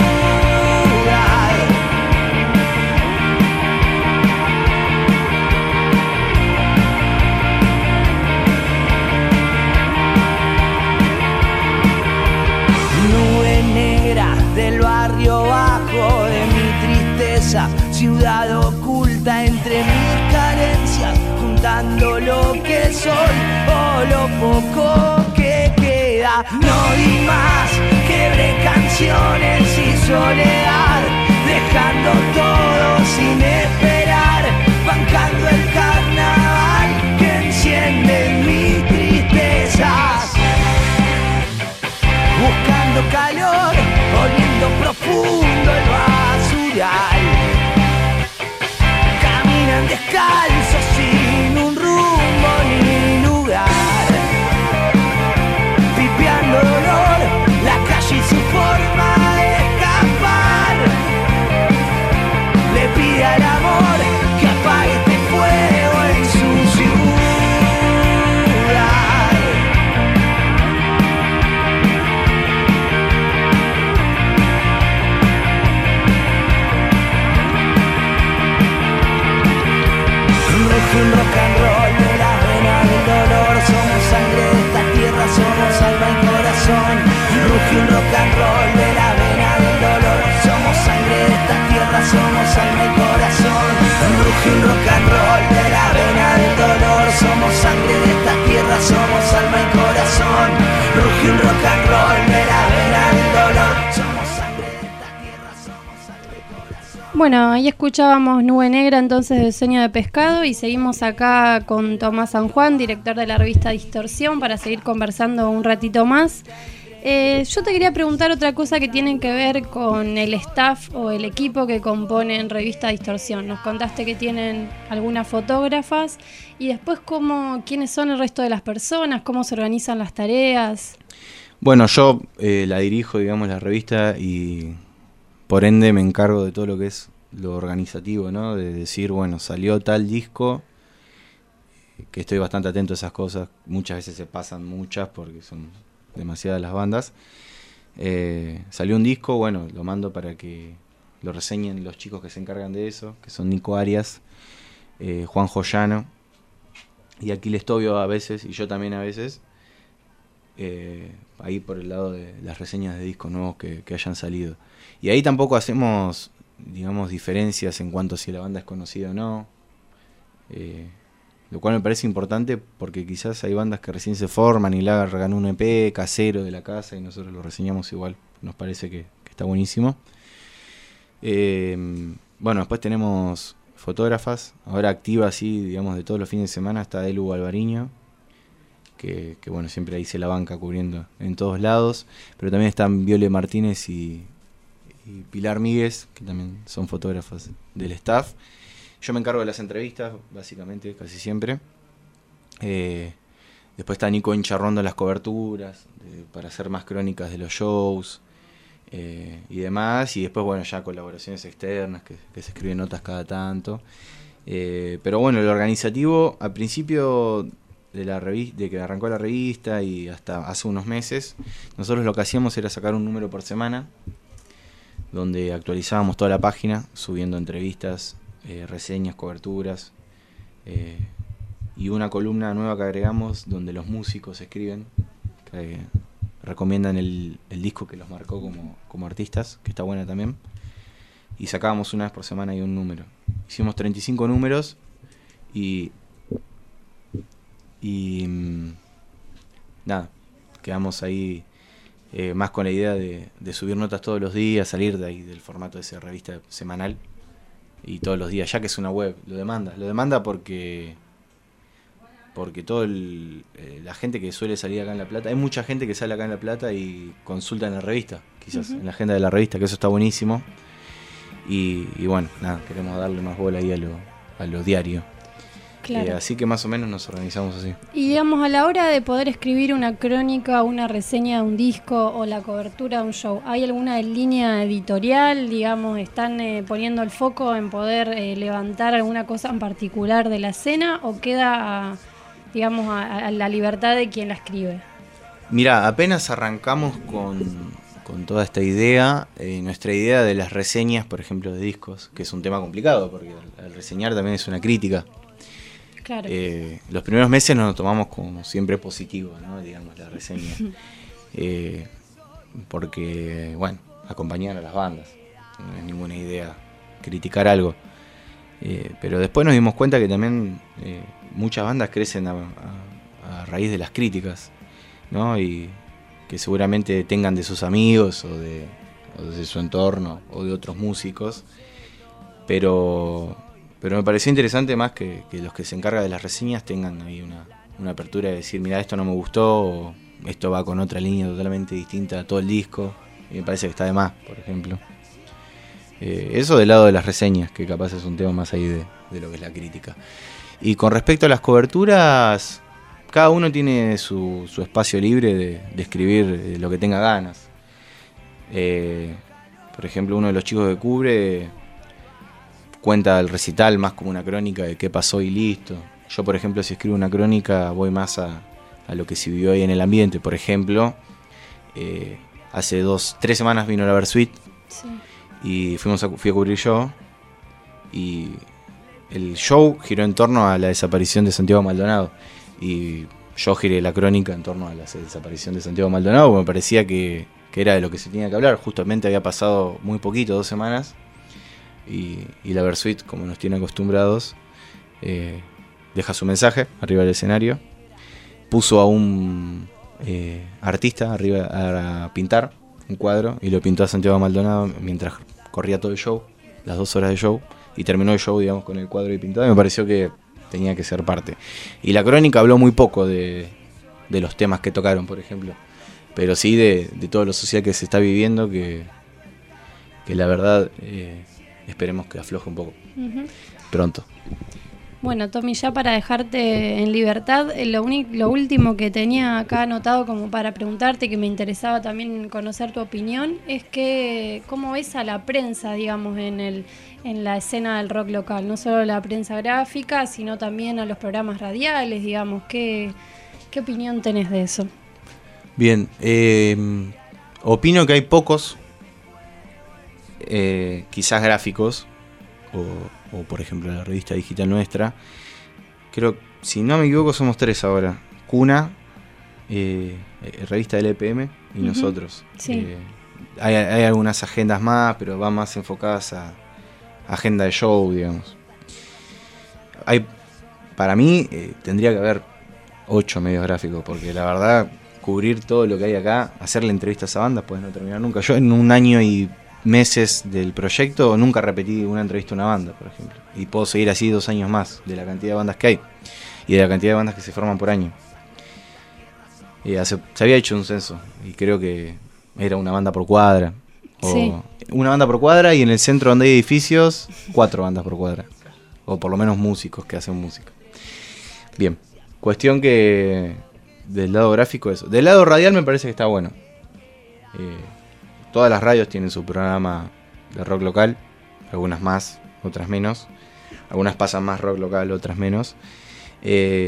Nube negra del barrio bajo de mi tristeza, ciudad oculta entre mis carencias, juntando lo que soy o lo poco que queda. No di más, quebré canciones y soledad, dejando todo sin esperar, bancando el carnaval que enciende mis tristezas, buscando calor, oliendo profundo el basural. Caminan descalzos sin un rumbo ni lugar, pipeando dolor, la calle y su forma de escapar. Le pide al amor que apague este fuego en su ciudad. Un rock and roll de la vena del dolor, somos sangre de esta tierra, somos alma y corazón. Ruge un rock and roll de la vena del dolor, somos sangre de esta tierra, somos alma y corazón. Ruge un rock and roll de la vena del dolor, somos sangre de esta tierra, somos alma y corazón. Ruge un rock and roll de la vena del dolor, somos sangre de esta tierra, somos alma y corazón. Bueno, ahí escuchábamos Nube Negra entonces de Sueño de Pescado y seguimos acá con Tomás San Juan, director de la revista Distorsión, para seguir conversando un ratito más. Eh, yo te quería preguntar otra cosa que tiene que ver con el staff o el equipo que compone en Revista Distorsión. Nos contaste que tienen algunas fotógrafas y después cómo, quiénes son el resto de las personas, cómo se organizan las tareas. Bueno, yo eh, la dirijo, digamos, la revista y por ende me encargo de todo lo que es lo organizativo, ¿no? De decir, bueno, salió tal disco, que estoy bastante atento a esas cosas. Muchas veces se pasan muchas porque son demasiadas las bandas. Eh, salió un disco, bueno, lo mando para que lo reseñen los chicos que se encargan de eso, que son Nico Arias, eh, Juan Joyano y Aquiles Tobio a veces, y yo también a veces, eh, ahí por el lado de las reseñas de discos nuevos que, que hayan salido. Y ahí tampoco hacemos, digamos, diferencias en cuanto a si la banda es conocida o no, eh, lo cual me parece importante porque quizás hay bandas que recién se forman y largan un E P casero de la casa y nosotros lo reseñamos igual, nos parece que, que está buenísimo. Eh, bueno, después tenemos fotógrafas, ahora activa así, digamos, de todos los fines de semana está Elu Alvariño, que, que bueno, siempre ahí se la banca cubriendo en todos lados, pero también están Viole Martínez y, y Pilar Míguez, que también son fotógrafas del staff. Yo me encargo de las entrevistas, básicamente, casi siempre. Eh, después está Nico encharrando las coberturas, de, para hacer más crónicas de los shows eh, y demás. Y después, bueno, ya colaboraciones externas, que, que se escriben notas cada tanto. Eh, pero bueno, lo organizativo, al principio de la revista, de que arrancó la revista y hasta hace unos meses, nosotros lo que hacíamos era sacar un número por semana, donde actualizábamos toda la página, subiendo entrevistas, eh, reseñas, coberturas, eh, y una columna nueva que agregamos donde los músicos escriben, que recomiendan el, el disco que los marcó como, como artistas, que está buena también, y sacábamos una vez por semana y un número. Hicimos treinta y cinco números y... y nada, quedamos ahí eh, más con la idea de, de subir notas todos los días, salir de ahí del formato de esa revista semanal y todos los días, ya que es una web, lo demanda, lo demanda porque porque todo el, eh, la gente que suele salir acá en La Plata, hay mucha gente que sale acá en La Plata y consulta en la revista, quizás, uh-huh. en la agenda de la revista, que eso está buenísimo, y, y bueno, nada, queremos darle más bola ahí a lo, a lo diario. Claro. Eh, así que más o menos nos organizamos así. Y digamos, a la hora de poder escribir una crónica, una reseña de un disco o la cobertura de un show, ¿hay alguna línea editorial? Digamos, ¿están eh, poniendo el foco en poder eh, levantar alguna cosa en particular de la escena o queda, a, digamos, a, a la libertad de quien la escribe? Mira, apenas arrancamos con, con toda esta idea, eh, nuestra idea de las reseñas, por ejemplo, de discos, que es un tema complicado porque el, el reseñar también es una crítica. Claro. Eh, los primeros meses nos lo tomamos como siempre positivo, ¿no? Digamos, la reseña. eh, porque, bueno, acompañar a las bandas. No es ninguna idea criticar algo. Eh, pero después nos dimos cuenta que también eh, muchas bandas crecen a, a, a raíz de las críticas, ¿no? Y que seguramente tengan de sus amigos o de, o de su entorno o de otros músicos. Pero... Pero me pareció interesante más que, que los que se encargan de las reseñas tengan ahí una, una apertura de decir, mira, esto no me gustó, o esto va con otra línea totalmente distinta a todo el disco, y me parece que está de más, por ejemplo. Eh, eso del lado de las reseñas, que capaz es un tema más ahí de, de lo que es la crítica. Y con respecto a las coberturas, cada uno tiene su, su espacio libre de, de escribir lo que tenga ganas. Eh, por ejemplo, uno de los chicos que cubre... cuenta el recital más como una crónica de qué pasó y listo. Yo, por ejemplo, si escribo una crónica, voy más a, a lo que se vivió ahí en el ambiente. Por ejemplo, eh, hace dos, tres semanas vino la Versuit, sí. y fuimos a, fui a cubrir yo, y el show giró en torno a la desaparición de Santiago Maldonado, y yo giré la crónica en torno a la desaparición de Santiago Maldonado, porque me parecía que, que era de lo que se tenía que hablar. Justamente había pasado muy poquito, dos semanas, Y, y la Versuit, como nos tiene acostumbrados, eh, deja su mensaje arriba del escenario, puso a un eh, artista arriba a pintar un cuadro y lo pintó a Santiago Maldonado mientras corría todo el show, las dos horas de show, y terminó el show, digamos, con el cuadro y pintado, y me pareció que tenía que ser parte. Y la crónica habló muy poco de, de los temas que tocaron, por ejemplo, pero sí de, de todo lo social que se está viviendo, que, que la verdad... Eh, esperemos que afloje un poco uh-huh. pronto. Bueno, Tommy, ya para dejarte en libertad, lo, uni- lo último que tenía acá anotado como para preguntarte, que me interesaba también conocer tu opinión, es que cómo ves a la prensa, digamos, en el en la escena del rock local, no solo la prensa gráfica, sino también a los programas radiales, digamos. ¿Qué, qué opinión tenés de eso? Bien, eh, opino que hay pocos Eh, quizás gráficos o, o por ejemplo la revista digital nuestra, creo, si no me equivoco somos tres ahora: Cuna, eh, revista del E P M y uh-huh. nosotros. Sí. eh, hay, hay algunas agendas más, pero van más enfocadas a, a agenda de show, digamos. Hay, para mí eh, tendría que haber ocho medios gráficos, porque la verdad cubrir todo lo que hay acá, hacerle entrevistas a bandas, puedes no terminar nunca. Yo en un año y meses del proyecto nunca repetí una entrevista a una banda, por ejemplo, y puedo seguir así dos años más, de la cantidad de bandas que hay y de la cantidad de bandas que se forman por año. Y hace, se había hecho un censo y creo que era una banda por cuadra, o sí. una banda por cuadra, y en el centro donde hay edificios, cuatro bandas por cuadra, o por lo menos músicos que hacen música. Bien, cuestión que del lado gráfico eso. Del lado radial me parece que está bueno. eh, Todas las radios tienen su programa de rock local, algunas más, otras menos. Algunas pasan más rock local, otras menos. Eh,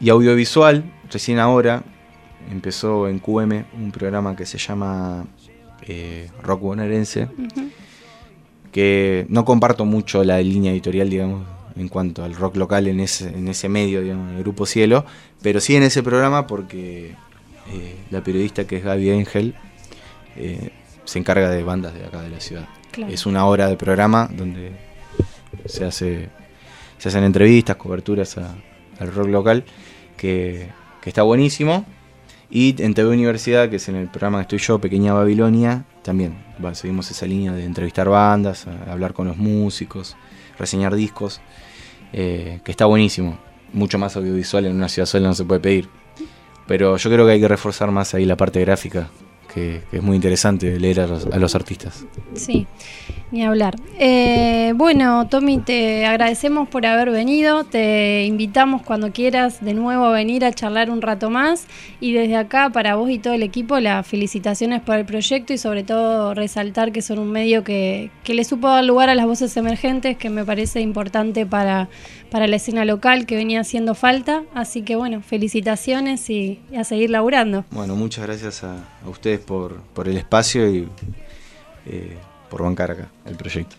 y audiovisual, recién ahora empezó en Q M un programa que se llama eh, Rock Bonaerense, uh-huh. que no comparto mucho la línea editorial, digamos, en cuanto al rock local en ese, en ese medio, digamos, el Grupo Cielo, pero sí en ese programa porque eh, la periodista que es Gaby Ángel eh, se encarga de bandas de acá de la ciudad. Claro. Es una hora de programa donde se hace se hacen entrevistas, coberturas a, al rock local, que, que está buenísimo. Y en T V Universidad, que es en el programa que estoy yo, Pequeña Babilonia, también bueno, seguimos esa línea de entrevistar bandas, a hablar con los músicos, reseñar discos, eh, que está buenísimo. Mucho más audiovisual en una ciudad sola no se puede pedir. Pero yo creo que hay que reforzar más ahí la parte gráfica, que, que es muy interesante leer a los, a los artistas. Sí, ni hablar. Eh, bueno, Tommy, te agradecemos por haber venido. Te invitamos cuando quieras de nuevo a venir a charlar un rato más. Y desde acá, para vos y todo el equipo, las felicitaciones por el proyecto y sobre todo resaltar que son un medio que, que le supo dar lugar a las voces emergentes, que me parece importante para, para la escena local, que venía haciendo falta. Así que bueno, felicitaciones y, y a seguir laburando. Bueno, muchas gracias a, a ustedes por, por el espacio y eh, por bancar acá el proyecto.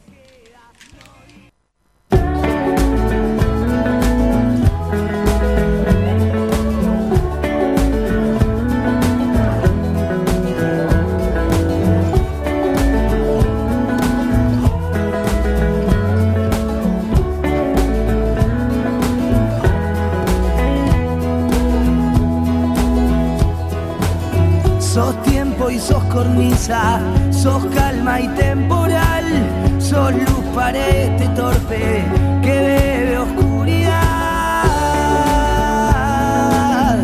Sos tiempo y sos cornisa, sos calma y temporal, sos luz para este torpe que bebe oscuridad.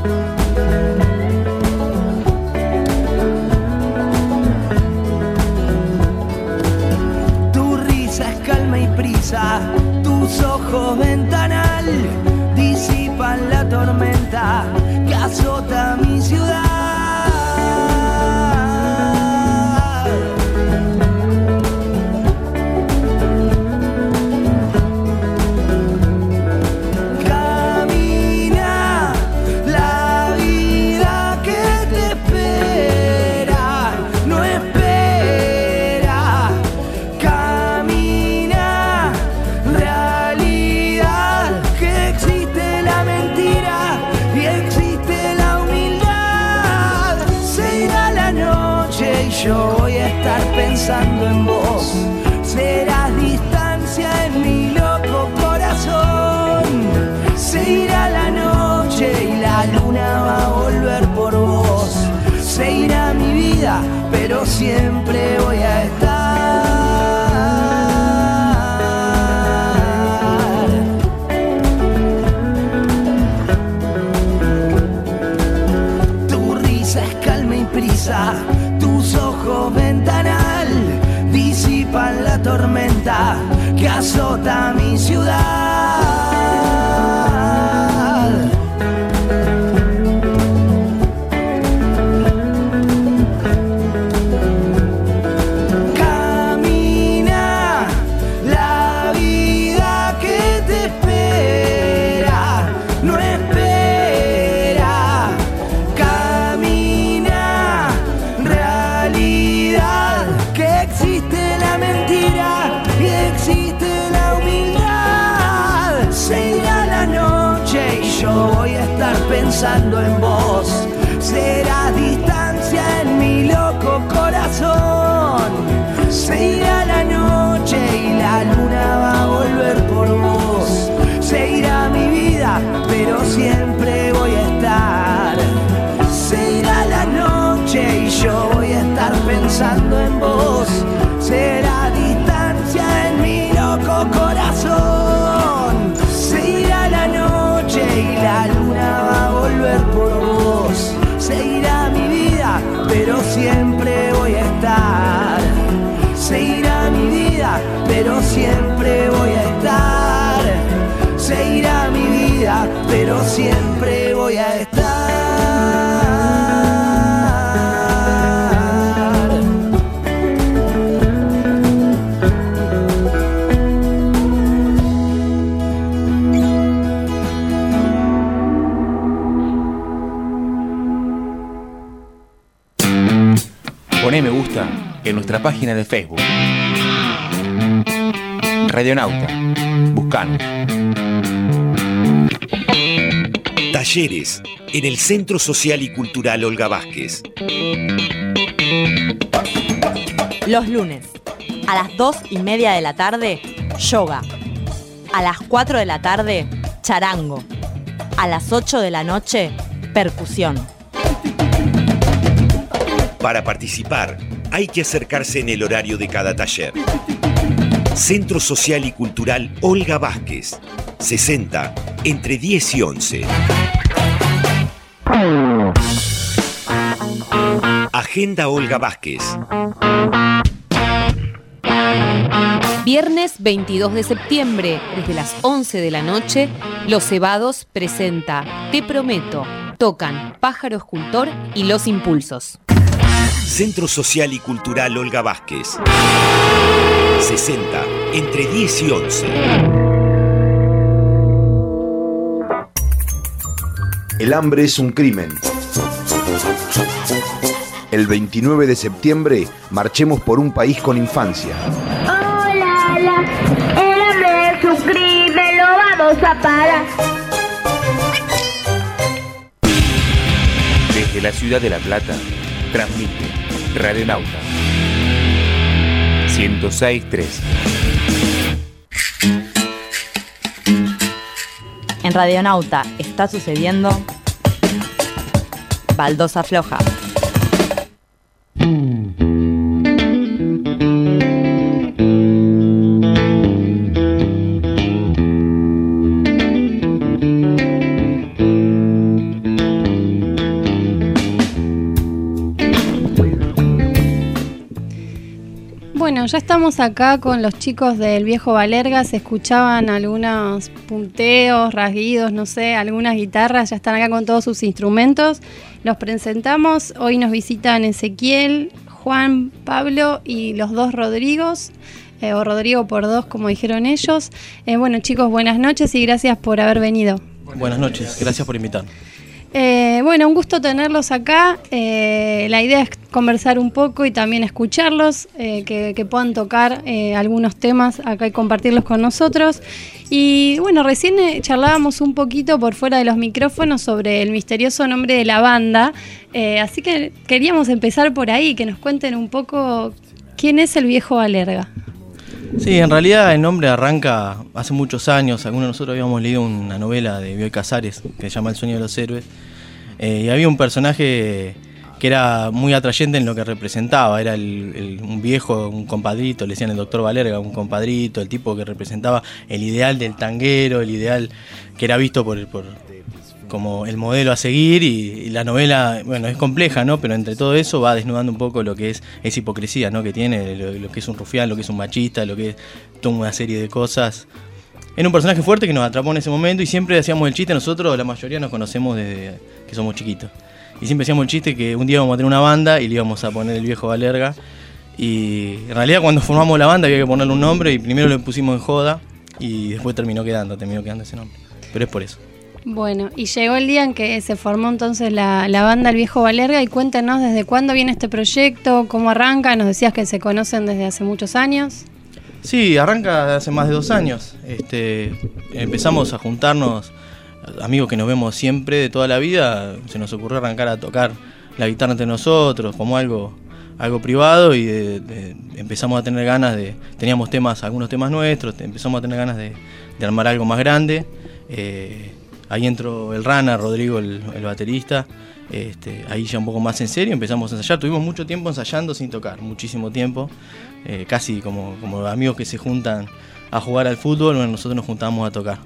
Tu risa es calma y prisa, tus ojos ventanal disipan la tormenta que azota mi ciudad. Yo voy a estar pensando en vos, serás distancia en mi loco corazón. Se irá la noche y la luna va a volver por vos. Se irá mi vida, pero siempre voy a estar. Tu risa es calma y prisa, tus ojos ventanal disipan la tormenta que azota mi ciudad. Camina la vida que te espera, no espera. Camina realidad, que existe la mentira y existe la humildad. Se irá la noche y yo voy a estar pensando en vos. Será distancia en mi loco corazón. Se irá la noche y la luna va a volver por vos. Se irá mi vida, pero siempre voy a estar. Se irá la noche y yo voy a estar pensando en vos. Será distancia en mi loco corazón. Se irá la noche y la luna va a volver por vos. Se irá mi vida, pero siempre voy a estar. Se irá mi vida, pero siempre voy a estar. Se irá mi vida, pero siempre voy a estar. Poné me gusta en nuestra página de Facebook. Radionauta. Buscanos. Talleres en el Centro Social y Cultural Olga Vázquez. Los lunes, a las dos y media de la tarde, yoga. A las cuatro de la tarde, charango. A las ocho de la noche, percusión. Para participar, hay que acercarse en el horario de cada taller. Centro Social y Cultural Olga Vázquez. sesenta, entre diez y once. Agenda Olga Vázquez. Viernes veintidós de septiembre, desde las once de la noche, Los Cebados presenta Te Prometo. Tocan Pájaro Escultor y Los Impulsos. Centro Social y Cultural Olga Vázquez. sesenta, entre diez y once. El hambre es un crimen. El veintinueve de septiembre, marchemos por un país con infancia. Hola, la, el hambre es un crimen, lo vamos a parar. Desde la ciudad de La Plata, transmite Radionauta ciento seis punto tres. En Radionauta está sucediendo Baldosa Floja. Bueno, ya estamos acá con los chicos del Viejo Valerga. Se escuchaban algunos punteos, rasguidos, no sé, algunas guitarras. Ya están acá con todos sus instrumentos. Los presentamos. Hoy nos visitan Ezequiel, Juan, Pablo y los dos Rodrigos, eh, o Rodrigo por dos, como dijeron ellos. Eh, bueno, chicos, buenas noches y gracias por haber venido. Buenas noches, gracias por invitarnos. Eh, bueno, un gusto tenerlos acá. Eh, la idea es conversar un poco y también escucharlos, eh, que, que puedan tocar eh, algunos temas acá y compartirlos con nosotros. Y bueno, recién eh, charlábamos un poquito por fuera de los micrófonos sobre el misterioso nombre de la banda, eh, así que queríamos empezar por ahí, que nos cuenten un poco quién es el Viejo Valerga. Sí, en realidad el nombre arranca hace muchos años. Algunos de nosotros habíamos leído una novela de Bioy Casares que se llama El sueño de los héroes, eh, y había un personaje que era muy atrayente en lo que representaba. Era el, el, un viejo, un compadrito, le decían el doctor Valerga, un compadrito, el tipo que representaba el ideal del tanguero, el ideal que era visto por, por como el modelo a seguir, y, y la novela, bueno, es compleja, ¿no? Pero entre todo eso va desnudando un poco lo que es esa hipocresía, ¿no? Que tiene, lo, lo que es un rufián, lo que es un machista, lo que es toda una serie de cosas. Era un personaje fuerte que nos atrapó en ese momento y siempre hacíamos el chiste. Nosotros, la mayoría, nos conocemos desde que somos chiquitos. Y siempre hacíamos el chiste que un día íbamos a tener una banda y le íbamos a poner el Viejo Valerga. Y en realidad cuando formamos la banda había que ponerle un nombre y primero le pusimos en joda y después terminó quedando, terminó quedando ese nombre. Pero es por eso. Bueno, y llegó el día en que se formó entonces la, la banda El Viejo Valerga, y cuéntanos desde cuándo viene este proyecto, cómo arranca. Nos decías que se conocen desde hace muchos años. Sí, arranca hace más de dos años. Este, empezamos a juntarnos, amigos que nos vemos siempre de toda la vida. Se nos ocurrió arrancar a tocar la guitarra entre nosotros como algo, algo privado, y de, de, empezamos a tener ganas de, teníamos temas, algunos temas nuestros, empezamos a tener ganas de, de armar algo más grande. Eh, Ahí entró el Rana, Rodrigo, el, el baterista. Este, ahí ya un poco más en serio empezamos a ensayar. Tuvimos mucho tiempo ensayando sin tocar, muchísimo tiempo. Eh, casi como, como amigos que se juntan a jugar al fútbol, bueno, nosotros nos juntábamos a tocar.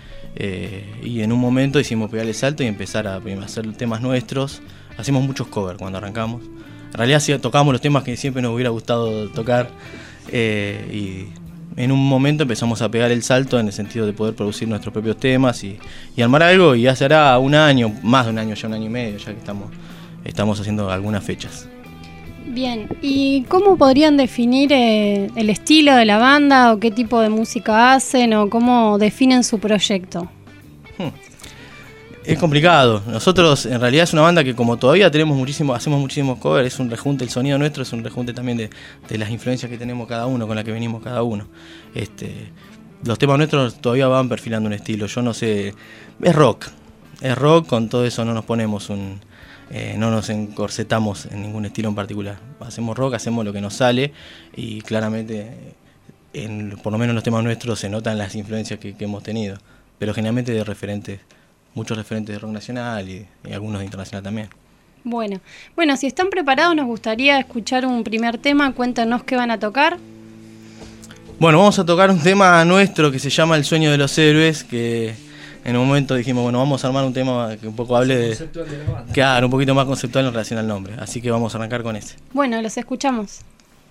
Eh, y en un momento hicimos pegar el salto y empezar a, a hacer temas nuestros. Hacemos muchos covers cuando arrancamos. En realidad sí, tocábamos los temas que siempre nos hubiera gustado tocar. Eh, y en un momento empezamos a pegar el salto en el sentido de poder producir nuestros propios temas y, y armar algo, y hace hará un año, más de un año, ya un año y medio, ya que estamos, estamos haciendo algunas fechas. Bien, ¿y cómo podrían definir eh, el estilo de la banda, o qué tipo de música hacen, o cómo definen su proyecto? Hmm. Es complicado. Nosotros en realidad es una banda que como todavía tenemos muchísimo, hacemos muchísimos covers, es un rejunte, el sonido nuestro es un rejunte también de, de las influencias que tenemos cada uno, con las que venimos cada uno. Este, los temas nuestros todavía van perfilando un estilo, yo no sé, es rock, es rock, con todo eso no nos ponemos un, eh, no nos encorsetamos en ningún estilo en particular. Hacemos rock, hacemos lo que nos sale y claramente, en, por lo menos en los temas nuestros se notan las influencias que, que hemos tenido, pero generalmente de referentes. Muchos referentes de rock nacional y, y algunos de internacional también. Bueno, bueno, si están preparados nos gustaría escuchar un primer tema, cuéntanos qué van a tocar. Bueno, vamos a tocar un tema nuestro que se llama El sueño de los héroes, que en un momento dijimos, bueno, vamos a armar un tema que un poco hable de... Conceptual de la banda. Claro, un poquito más conceptual en relación al nombre, así que vamos a arrancar con ese. Bueno, los escuchamos.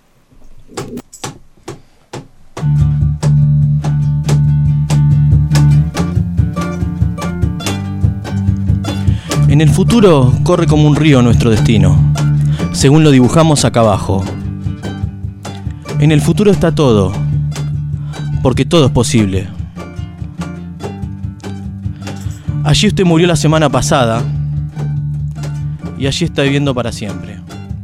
En el futuro corre como un río nuestro destino, según lo dibujamos acá abajo. En el futuro está todo, porque todo es posible. Allí usted murió la semana pasada y allí está viviendo para siempre.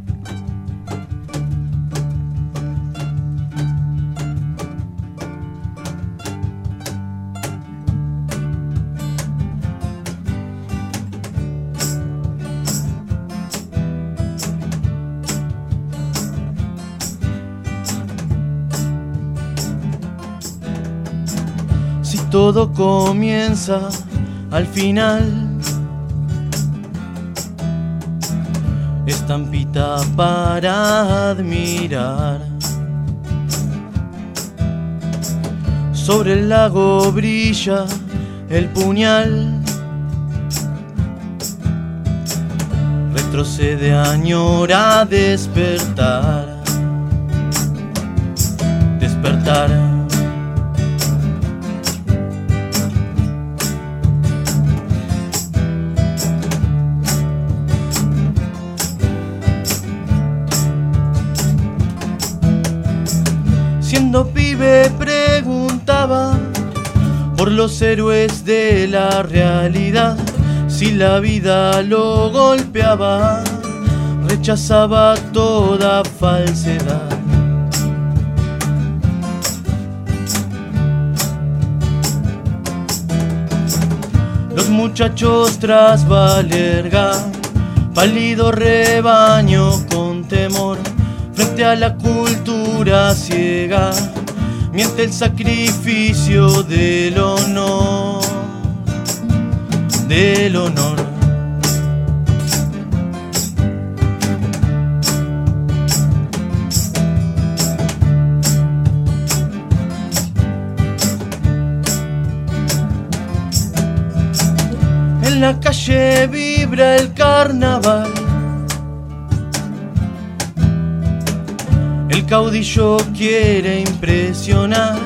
Todo comienza al final. Estampita para admirar. Sobre el lago brilla el puñal. Retrocede, añora despertar. Despertar. Siendo pibe preguntaba por los héroes de la realidad. Si la vida lo golpeaba, rechazaba toda falsedad. Los muchachos tras Valerga, pálido rebaño con temor, frente a la cultura ciega, miente el sacrificio del honor, del honor. En la calle vibra el carnaval. El caudillo quiere impresionar.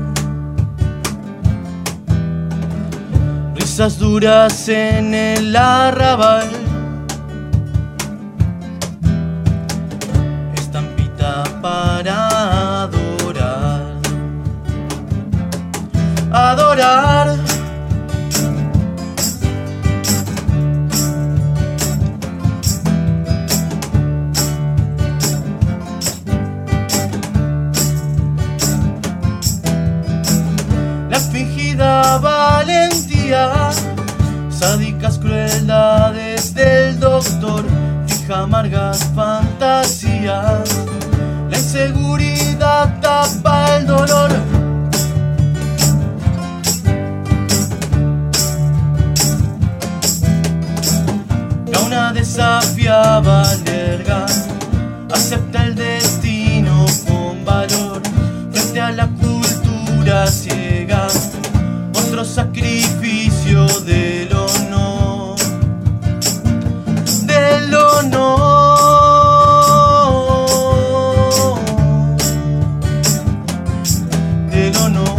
Risas duras en el arrabal. Estampita para adorar. Adorar. Valentía, sádicas crueldades del doctor, fija amargas fantasías, la inseguridad tapa el dolor. Gauna desafía a Valerga, acepta el destino con valor, frente a la cultura ciega. Otro sacrificio del honor, del honor, del honor.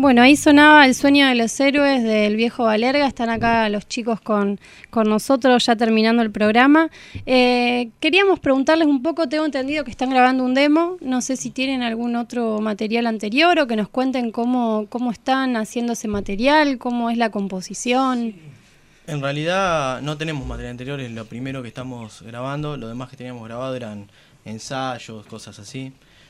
Bueno, ahí sonaba El sueño de los héroes del Viejo Valerga. Están acá los chicos con, con nosotros ya terminando el programa. Eh, queríamos preguntarles un poco, tengo entendido que están grabando un demo. No sé si tienen algún otro material anterior o que nos cuenten cómo, cómo están haciendo ese material, cómo es la composición. En realidad no tenemos material anterior, es lo primero que estamos grabando. Lo demás que teníamos grabado eran ensayos, cosas así.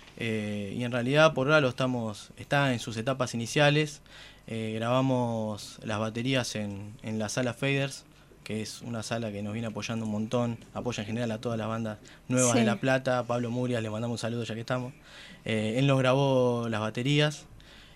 Eh, y en realidad por ahora lo estamos, está en sus etapas iniciales. Eh, grabamos las baterías en, en la sala Faders, que es una sala que nos viene apoyando un montón, apoya en general a todas las bandas nuevas sí. de La Plata. Pablo Murias, le mandamos un saludo ya que estamos. Eh, él nos grabó las baterías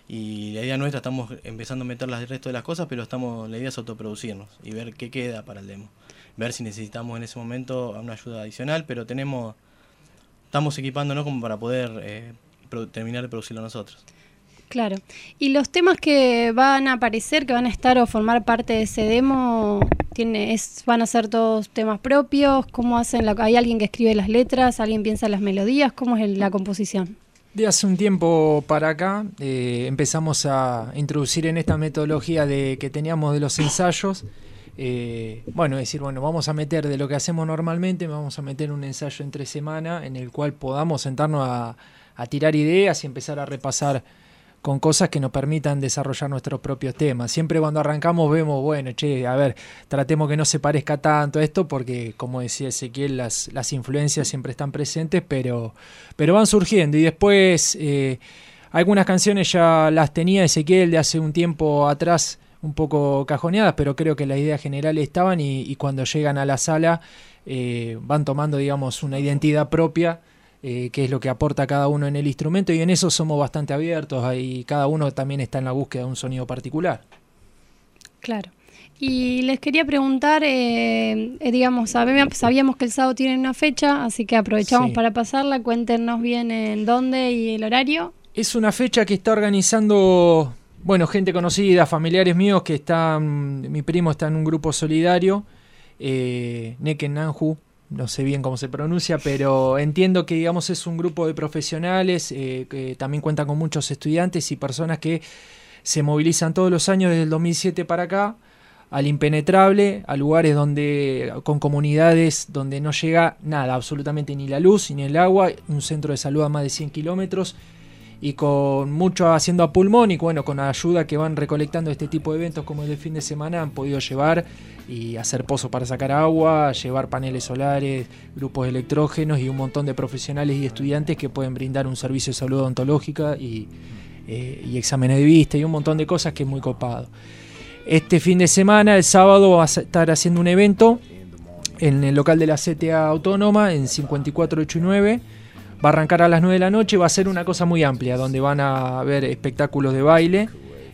y la idea nuestra, estamos empezando a meter el resto de las cosas, pero estamos, la idea es autoproducirnos y ver qué queda para el demo. Ver si necesitamos en ese momento una ayuda adicional, pero tenemos... Estamos equipándonos como para poder eh, pro- terminar de producirlo nosotros. Claro. ¿Y los temas que van a aparecer, que van a estar o formar parte de ese demo, tiene, es, van a ser todos temas propios? ¿Cómo hacen? La, ¿Hay alguien que escribe las letras? ¿Alguien piensa las melodías? ¿Cómo es el, la composición? De hace un tiempo para acá eh, empezamos a introducir en esta metodología de que teníamos de los ensayos. Eh, bueno, decir, bueno, vamos a meter de lo que hacemos normalmente, vamos a meter un ensayo entre semana en el cual podamos sentarnos a, a tirar ideas y empezar a repasar con cosas que nos permitan desarrollar nuestros propios temas. Siempre cuando arrancamos vemos, bueno, che, a ver, tratemos que no se parezca tanto a esto, porque como decía Ezequiel, las, las influencias siempre están presentes, pero, pero van surgiendo. Y después eh, algunas canciones ya las tenía Ezequiel de hace un tiempo atrás, un poco cajoneadas, pero creo que las ideas generales estaban y, y cuando llegan a la sala eh, van tomando, digamos, una identidad propia, eh, que es lo que aporta cada uno en el instrumento, y en eso somos bastante abiertos, ahí cada uno también está en la búsqueda de un sonido particular. Claro. Y les quería preguntar, eh, eh, digamos, sabíamos, sabíamos que el sábado tienen una fecha, así que aprovechamos sí. para pasarla. Cuéntenos bien en dónde y el horario. Es una fecha que está organizando... Bueno, gente conocida, familiares míos que están, mi primo está en un grupo solidario, eh, Neken Nanju, no sé bien cómo se pronuncia, pero entiendo que digamos es un grupo de profesionales eh, que también cuenta con muchos estudiantes y personas que se movilizan todos los años desde el dos mil siete para acá, al impenetrable, a lugares donde con comunidades donde no llega nada, absolutamente ni la luz ni el agua, un centro de salud a más de cien kilómetros, y con mucho haciendo a pulmón y bueno, con la ayuda que van recolectando este tipo de eventos como el de fin de semana han podido llevar y hacer pozos para sacar agua, llevar paneles solares, grupos electrógenos y un montón de profesionales y estudiantes que pueden brindar un servicio de salud odontológica y, eh, y exámenes de vista y un montón de cosas que es muy copado. Este fin de semana, el sábado, va a estar haciendo un evento en el local de la C T A Autónoma en cincuenta y cuatro ochenta y nueve. Va a arrancar a las nueve de la noche, va a ser una cosa muy amplia, donde van a haber espectáculos de baile,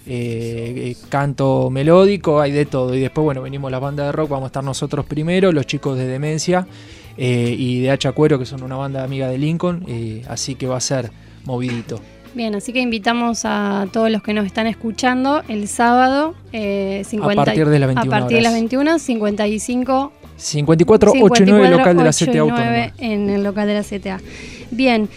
eh, canto melódico, hay de todo. Y después, bueno, venimos las bandas de rock, vamos a estar nosotros primero, los chicos de Demencia eh, y de Hacha Cuero, que son una banda amiga de Lincoln, eh, así que va a ser movidito. Bien, así que invitamos a todos los que nos están escuchando el sábado eh, cincuenta, a partir de las veintiuna, a partir de las veintiuna, cincuenta y cinco... cincuenta y cuatro ochenta y nueve, local de la C T A Autónoma. En el local de la C T A. Bien,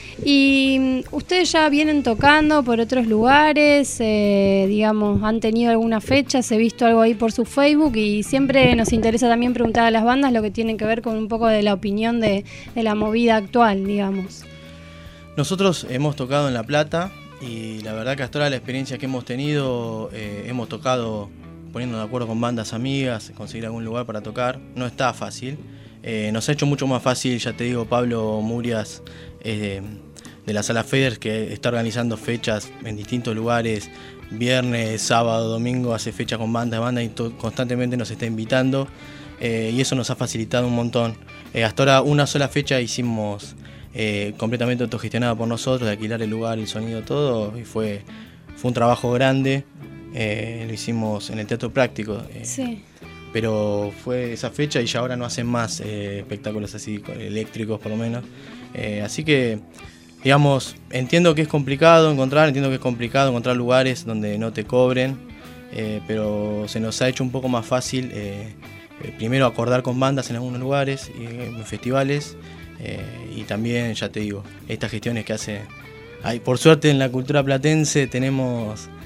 y ustedes ya vienen tocando por otros lugares, eh, digamos, han tenido alguna fecha, se ha visto algo ahí por su Facebook y siempre nos interesa también preguntar a las bandas lo que tiene que ver con un poco de la opinión de, de la movida actual, digamos. Nosotros hemos tocado en La Plata y la verdad que hasta ahora la experiencia que hemos tenido, eh, hemos tocado poniéndonos de acuerdo con bandas amigas, conseguir algún lugar para tocar, no está fácil. Eh, nos ha hecho mucho más fácil, ya te digo, Pablo Murias eh, de la Sala Feders, que está organizando fechas en distintos lugares, viernes, sábado, domingo, hace fechas con bandas, bandas y to- constantemente nos está invitando eh, y eso nos ha facilitado un montón. Eh, hasta ahora una sola fecha hicimos eh, completamente autogestionada por nosotros, de alquilar el lugar, el sonido, todo, y fue, fue un trabajo grande. Eh, lo hicimos en el Teatro Práctico, eh, sí. Pero fue esa fecha y ya ahora no hacen más eh, espectáculos así eléctricos por lo menos, eh, así que digamos, entiendo que es complicado encontrar, entiendo que es complicado encontrar lugares donde no te cobren, eh, pero se nos ha hecho un poco más fácil eh, eh, primero acordar con bandas en algunos lugares, y, en festivales, eh, y también, ya te digo, estas gestiones que hace, hay, por suerte en la cultura platense tenemos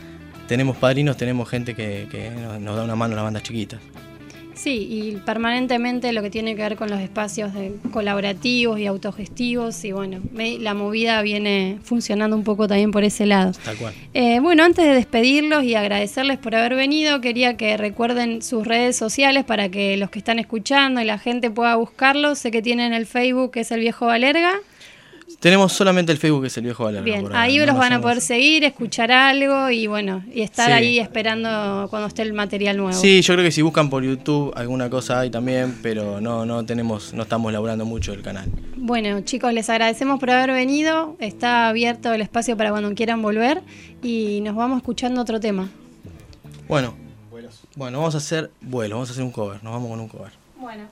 tenemos padrinos, tenemos gente que, que nos, nos da una mano a las bandas chiquitas. Sí, y permanentemente lo que tiene que ver con los espacios de colaborativos y autogestivos, y bueno, me, la movida viene funcionando un poco también por ese lado. Tal cual. Eh, bueno, antes de despedirlos y agradecerles por haber venido, quería que recuerden sus redes sociales para que los que están escuchando y la gente pueda buscarlos. Sé que tienen el Facebook, que es El Viejo Valerga. Tenemos solamente el Facebook, que es El Viejo Valerga. Bien, por ahí ahora. los No van a hacemos- poder seguir, escuchar algo y bueno, y estar Sí. ahí esperando cuando esté el material nuevo. Sí, yo creo que si buscan por YouTube alguna cosa hay también, pero no, no tenemos, no estamos laburando mucho el canal. Bueno, chicos, les agradecemos por haber venido. Está abierto el espacio para cuando quieran volver y nos vamos escuchando otro tema. Bueno, bueno, vamos a hacer vuelo, vamos a hacer un cover, nos vamos con un cover. Bueno.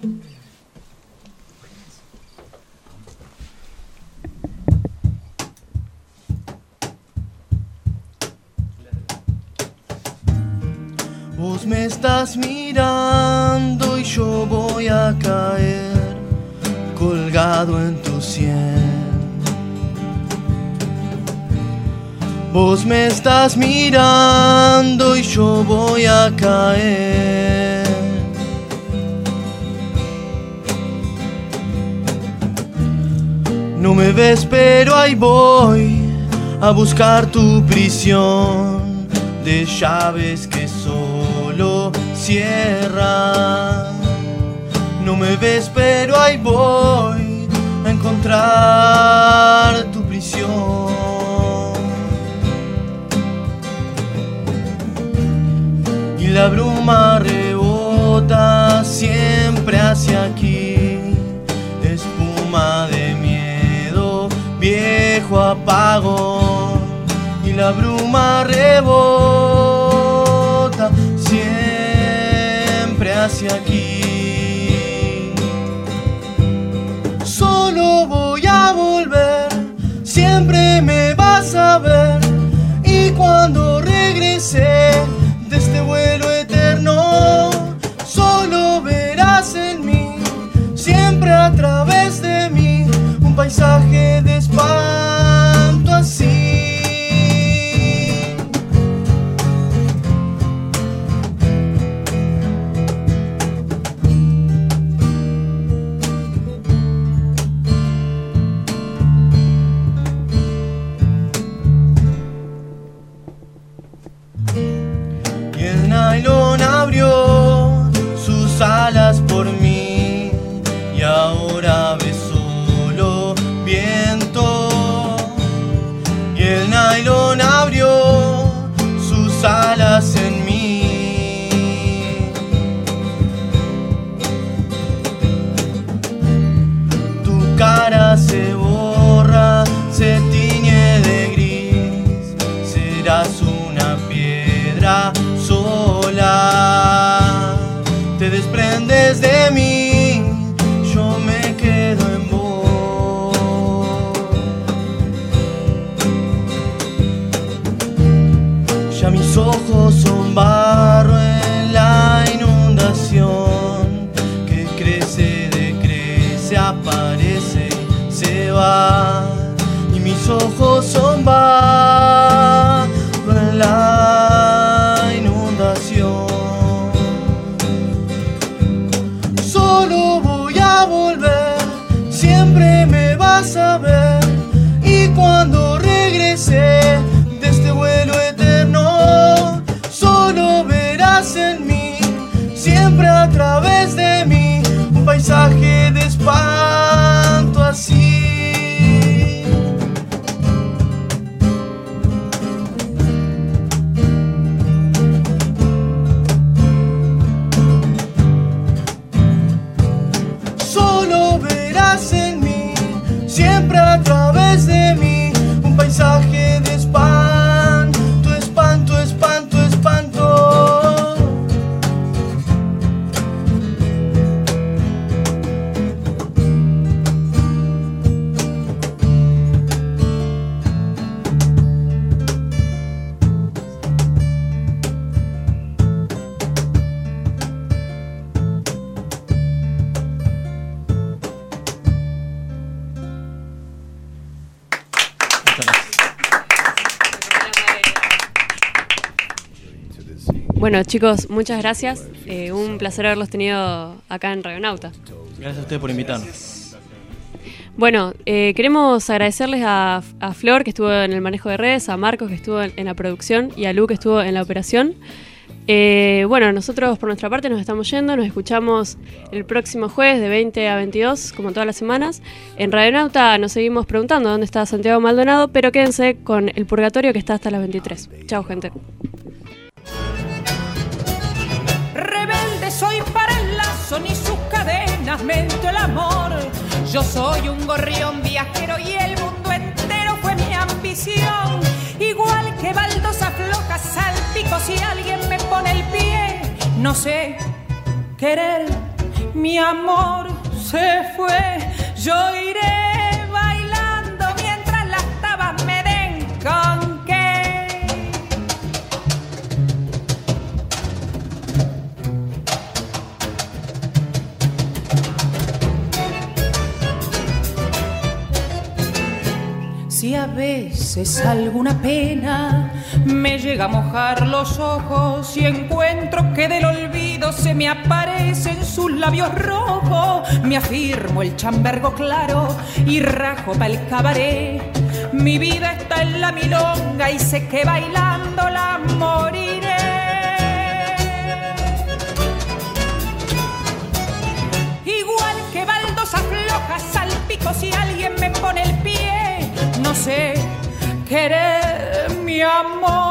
Vos me estás mirando y yo voy a caer colgado en tu sien. Vos me estás mirando y yo voy a caer. No me ves pero ahí voy a buscar tu prisión de llaves que solo cierran. No me ves pero ahí voy a encontrar tu prisión. Y la bruma rebota siempre hacia aquí, espuma de miedo, viejo apagón. Y la bruma rebota siempre hacia aquí. Solo voy a volver, siempre me vas a ver. Y cuando regrese de este vuelo eterno, solo verás en mí, siempre a través de mí, un paisaje de espanto así. Y el nylon abrió sus alas por mí y ahora ve solo viento. Y el nylon abrió sus alas en mí. Tu cara se borra, se tiñe de gris, serás una piedra sola. Te desprendes de mí, yo me quedo en vos. Ya mis ojos son barro en la inundación, que crece, decrece, aparece, se va. Y mis ojos son barro en la inundación. Solo voy a volver, siempre me vas a ver. Y cuando regrese de este vuelo eterno, solo verás en mí, siempre a través de mí, un paisaje de espanto así. Solo verás en mí, siempre a través de mí, un paisaje de espanto, espanto, espanto, espanto. Bueno, chicos, muchas gracias. Eh, un placer haberlos tenido acá en Radionauta. Gracias a ustedes por invitarnos. Bueno, eh, queremos agradecerles a, a Flor, que estuvo en el manejo de redes, a Marcos, que estuvo en, en la producción, y a Lu, que estuvo en la operación. Eh, bueno, nosotros por nuestra parte nos estamos yendo, nos escuchamos el próximo jueves de veinte a veintidós, como todas las semanas. En Radionauta nos seguimos preguntando dónde está Santiago Maldonado, pero quédense con El Purgatorio, que está hasta las veintitrés. Chao, gente. Rebelde soy para el lazo, ni sus cadenas mento el amor. Yo soy un gorrión viajero y el mundo entero fue mi ambición. Igual que baldosa floja, salpico si alguien me pone el pie. No sé querer, mi amor se fue. Yo iré bailando mientras las tabas me den con qué. Si a veces alguna pena me llega a mojar los ojos y encuentro que del olvido se me aparecen sus labios rojos, me afirmo el chambergo claro y rajo pa' el cabaret. Mi vida está en la milonga y sé que bailando la moriré. Igual que baldosa floja, salpico si alguien me pone el pie. No sé querer, mi amor.